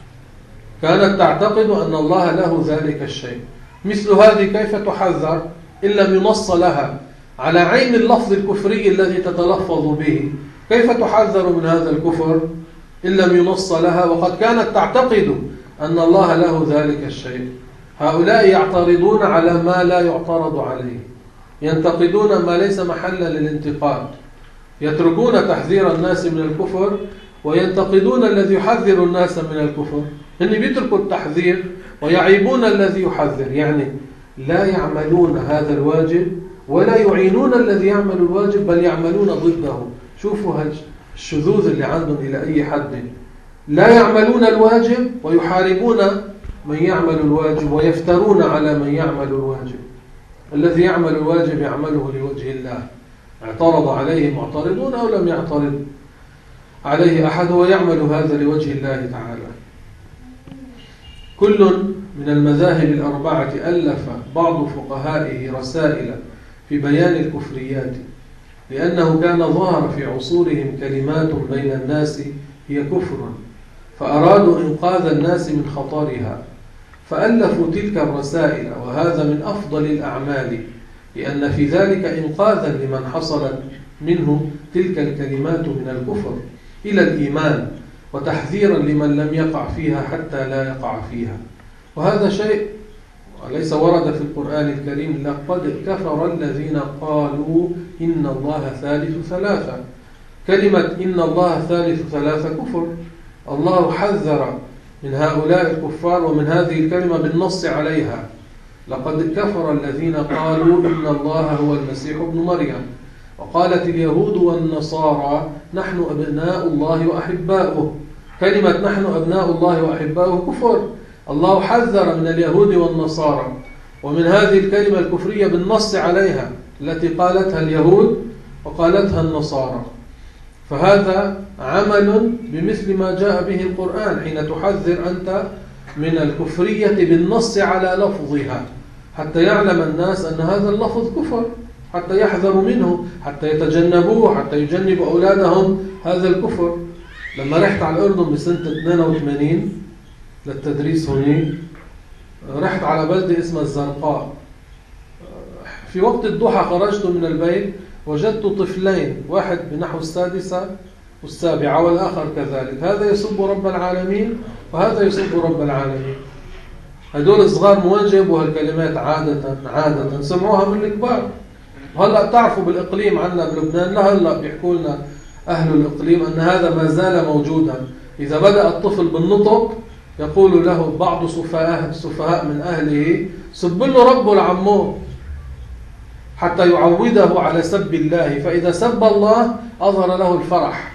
كانت تعتقد أن الله له ذلك الشيء. مثل هذه كيف تحذر إن لم ينص لها على عين اللفظ الكفري الذي تتلفظ به؟ كيف تحذر من هذا الكفر إن لم ينص لها وقد كانت تعتقد أن الله له ذلك الشيء؟ هؤلاء يعترضون على ما لا يعترض عليه، ينتقدون ما ليس محلا للانتقاد، يتركون تحذير الناس من الكفر وينتقدون الذي يحذر الناس من الكفر. إن بيتركوا التحذير ويعيبون الذي يحذر، يعني لا يعملون هذا الواجب ولا يعينون الذي يعمل الواجب بل يعملون ضده. شوفوا الشذوذ اللي عندهم إلى أي حد. لا يعملون الواجب ويحاربون من يعمل الواجب ويفترون على من يعمل الواجب. الذي يعمل الواجب يعمله لوجه الله، اعترض عليه معترضون أو لم يعترض عليه أحد، ويعمل هذا لوجه الله تعالى. كل من المذاهب الأربعة ألف بعض فقهائه رسائل في بيان الكفريات، لأنه كان ظهر في عصورهم كلمات بين الناس هي كفر، فأرادوا إنقاذ الناس من خطرها فألفوا تلك الرسائل، وهذا من أفضل الأعمال، لأن في ذلك إنقاذا لمن حصلت منه تلك الكلمات من الكفر إلى الإيمان، وتحذيرا لمن لم يقع فيها حتى لا يقع فيها. وهذا شيء وليس ورد في القرآن الكريم: لقد كفر الذين قالوا إن الله ثالث ثلاثة. كلمة إن الله ثالث ثلاثة كفر. الله حذر من هؤلاء الكفار ومن هذه الكلمة بالنص عليها: لقد كفر الذين قالوا إن الله هو المسيح ابن مريم. وقالت اليهود والنصارى نحن أبناء الله وأحباؤه. كلمة نحن أبناء الله وأحباؤه كفر. الله حذر من اليهود والنصارى ومن هذه الكلمة الكفرية بالنص عليها التي قالتها اليهود وقالتها النصارى. فهذا عمل بمثل ما جاء به القرآن حين تحذر أنت من الكفرية بالنص على لفظها، حتى يعلم الناس أن هذا اللفظ كفر، حتى يحذروا منه، حتى يتجنبوه، حتى يجنبوا أولادهم هذا الكفر. لما رحت على الأردن بسنة اثنين وثمانين للتدريس هناك، رحت على بلدة اسمها الزرقاء. في وقت الضحى خرجت من البيت وجدت طفلين، واحد بنحو السادسة والسابعة والآخر كذلك، هذا يسب رب العالمين وهذا يسب رب العالمين. هدول الصغار مو جابوا هالكلمات عادة عادة سمعوها من الكبار. وهلا بتعرفوا بالإقليم عنا بلبنان لهلا بيحكوا لنا أهل الإقليم أن هذا ما زال موجودا. إذا بدأ الطفل بالنطق يقول له بعض سفهاء سفهاء من أهله سب له ربه لعمه حتى يعوده على سب الله، فإذا سب الله أظهر له الفرح.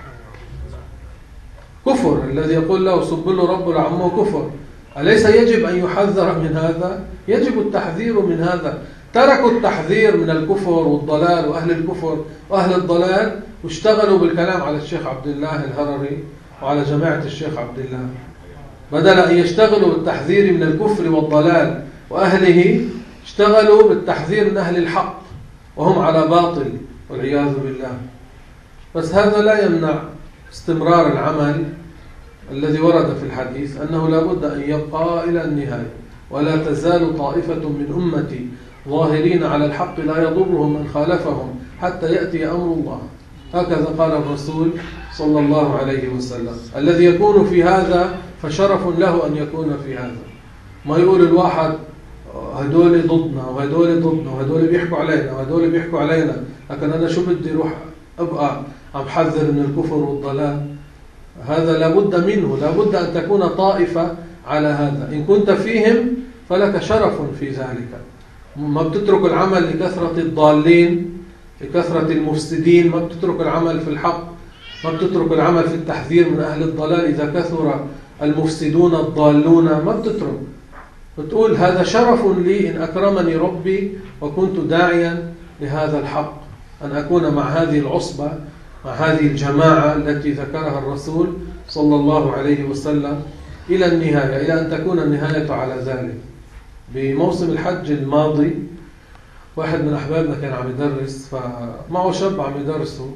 كفر الذي يقول له سب له ربه لعمه كفر. أليس يجب أن يحذر من هذا؟ يجب التحذير من هذا. تركوا التحذير من الكفر والضلال وأهل الكفر وأهل الضلال واشتغلوا بالكلام على الشيخ عبد الله الهرري وعلى جماعة الشيخ عبد الله. بدل أن يشتغلوا بالتحذير من الكفر والضلال وأهله، اشتغلوا بالتحذير من أهل الحق وهم على باطل والعياذ بالله. بس هذا لا يمنع استمرار العمل الذي ورد في الحديث أنه لا بد أن يبقى إلى النهاية. ولا تزال طائفة من أمتي ظاهرين على الحق لا يضرهم من خالفهم حتى يأتي أمر الله. هكذا قال الرسول صلى الله عليه وسلم. الذي يكون في هذا فشرف له أن يكون في هذا. ما يقول الواحد هدول ضدنا وهدول ضدنا وهدول بيحكوا علينا وهدول بيحكوا علينا، لكن أنا شو بدي روح أبقى عم حذر من الكفر والضلال؟ هذا لابد منه. لابد أن تكون طائفة على هذا. إن كنت فيهم فلك شرف في ذلك. ما بتترك العمل لكثرة الضالين، لكثرة المفسدين. ما بتترك العمل في الحق، ما بتترك العمل في التحذير من أهل الضلال. إذا كثر المفسدون الضالون ما بتترك. بتقول هذا شرف لي إن أكرمني ربي وكنت داعيا لهذا الحق، أن أكون مع هذه العصبة، مع هذه الجماعة التي ذكرها الرسول صلى الله عليه وسلم إلى النهاية، إلى أن تكون النهاية على ذلك. بموسم الحج الماضي واحد من أحبابنا كان عم يدرس، فمعه شاب عم يدرسه،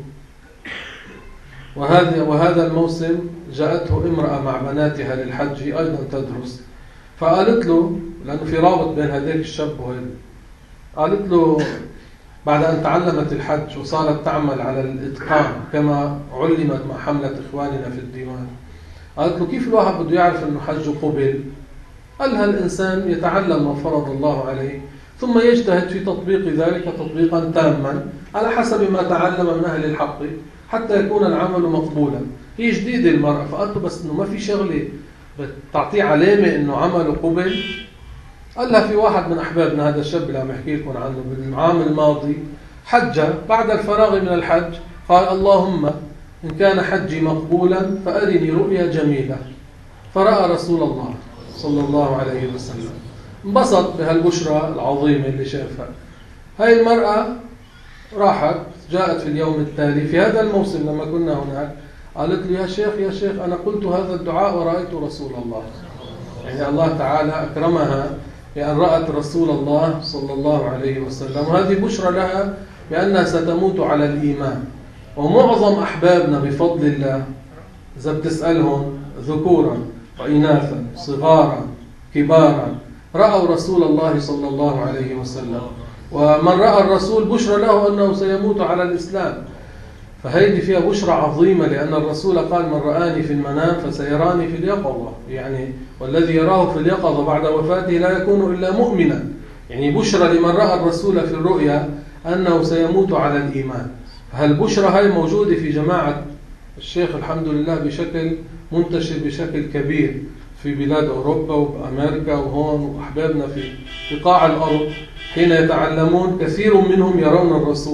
وهذا وهذا الموسم جاءته امرأة مع بناتها للحج أيضا تدرس. فقالت له، لأنه في رابط بين هذيك الشاب وهذا، قالت له بعد أن تعلمت الحج وصارت تعمل على الإتقان كما علمت مع حملة إخواننا في الديوان، قالت له كيف الواحد بده يعرف أنه حجه قبل؟ قالها الإنسان يتعلم ما فرض الله عليه ثم يجتهد في تطبيق ذلك تطبيقا تاما على حسب ما تعلم من أهل الحق حتى يكون العمل مقبولا. هي جديدة المرأة، فقالت له بس إنه ما في شغلة بتعطيه علامة إنه عمله قبل؟ قال لها في واحد من أحبابنا، هذا الشاب اللي عم يحكي لكم عنه، بالعام الماضي حج، بعد الفراغ من الحج قال اللهم إن كان حجي مقبولا فأرني رؤيا جميلة، فرأى رسول الله صلى الله عليه وسلم، انبسط بهالبشرى العظيمة اللي شافها. هاي المرأة راحت جاءت في اليوم التالي في هذا الموسم لما كنا هناك، قالت لي يا شيخ يا شيخ أنا قلت هذا الدعاء ورأيت رسول الله. يعني الله تعالى أكرمها بأن رأت رسول الله صلى الله عليه وسلم، وهذه بشرى لها بأنها ستموت على الإيمان. ومعظم أحبابنا بفضل الله إذا بتسألهم ذكورا وإناثا صغارا كبارا رأوا رسول الله صلى الله عليه وسلم، ومن رأى الرسول بشرى له أنه سيموت على الإسلام. فهيدي فيها بشرى عظيمة، لأن الرسول قال من رآني في المنام فسيراني في اليقظة، يعني والذي يراه في اليقظة بعد وفاته لا يكون إلا مؤمنا. يعني بشرى لمن رأى الرسول في الرؤيا أنه سيموت على الإيمان. هالبشرى هاي موجودة في جماعة الشيخ الحمد لله بشكل منتشر بشكل كبير في بلاد أوروبا وأمريكا وهون، وأحبابنا في في قاع الأرض حين يتعلمون كثير منهم يرون الرسول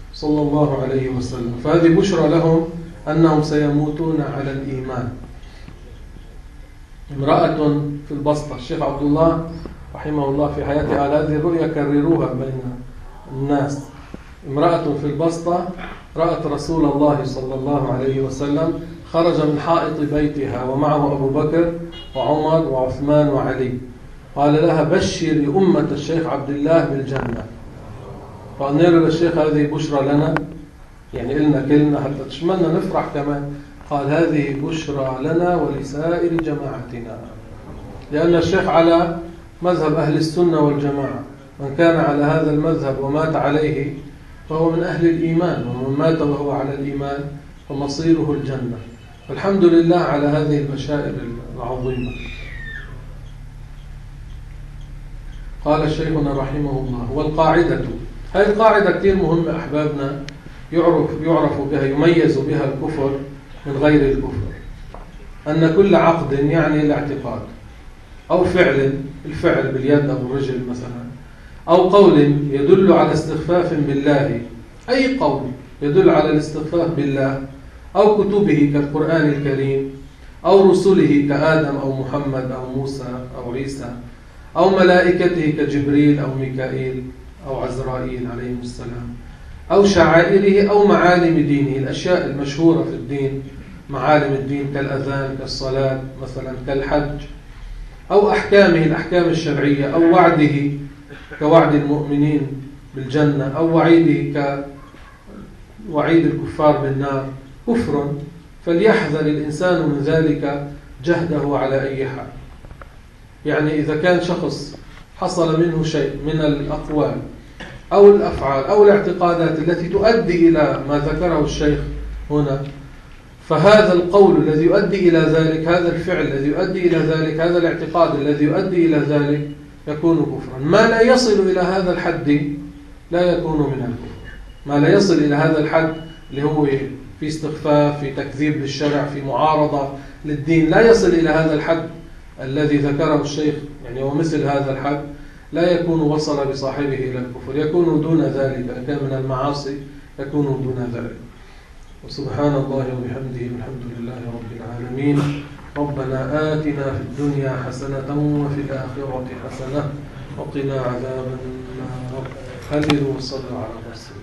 صلى الله عليه وسلم. فهذه بشرى لهم أنهم سيموتون على الإيمان. امرأة في البسطة، الشيخ عبد الله رحمه الله في حياته قال هذه الرؤيا كرروها بين الناس. امرأة في البسطة رأت رسول الله صلى الله عليه وسلم خرج من حائط بيتها ومعه أبو بكر وعمر وعثمان وعلي، قال لها بشري أمة الشيخ عبد الله بالجنة. فقلنا له للشيخ هذه بشرى لنا، يعني قلنا كلنا حتى تشملنا نفرح كمان. قال هذه بشرى لنا ولسائر جماعتنا، لأن الشيخ على مذهب أهل السنة والجماعة، من كان على هذا المذهب ومات عليه فهو من أهل الإيمان، ومن مات وهو على الإيمان فمصيره الجنة. الحمد لله على هذه البشائر العظيمة. قال شيخنا رحمه الله والقاعدة، هذه القاعدة كثير مهمة أحبابنا، يعرف, يعرف بها يميز بها الكفر من غير الكفر، أن كل عقد يعني الاعتقاد أو فعل، الفعل باليد أو الرجل مثلا، أو قول يدل على استخفاف بالله، أي قول يدل على الاستخفاف بالله، أو كتبه كالقرآن الكريم، أو رسله كآدم أو محمد أو موسى أو عيسى، أو ملائكته كجبريل أو ميكائيل أو عزرائيل عليهم السلام، أو شعائره أو معالم دينه، الأشياء المشهورة في الدين، معالم الدين كالأذان كالصلاة مثلا كالحج، أو أحكامه الأحكام الشرعية، أو وعده كوعد المؤمنين بالجنة، أو وعيده كوعيد الكفار بالنار، كفر، فليحذر الإنسان من ذلك جهده على أي حال. يعني إذا كان شخص حصل منه شيء من الأقوال أو الأفعال أو الاعتقادات التي تؤدي إلى ما ذكره الشيخ هنا، فهذا القول الذي يؤدي إلى ذلك، هذا الفعل الذي يؤدي إلى ذلك، هذا الاعتقاد الذي يؤدي إلى ذلك يكون كفرا. ما لا يصل إلى هذا الحد لا يكون من الكفر. ما لا يصل إلى هذا الحد اللي هو في استخفاف، في تكذيب للشرع، في معارضة للدين، لا يصل إلى هذا الحد الذي ذكره الشيخ، يعني ومثل هذا الحد لا يكون وصل بصاحبه إلى الكفر، يكون دون ذلك، إن كان من المعاصي يكون دون ذلك. وسبحان الله وبحمده، الحمد لله رب العالمين. ربنا آتنا في الدنيا حسنة وفي الآخرة حسنة وقنا عذاب النار. هللوا وصلوا على رسول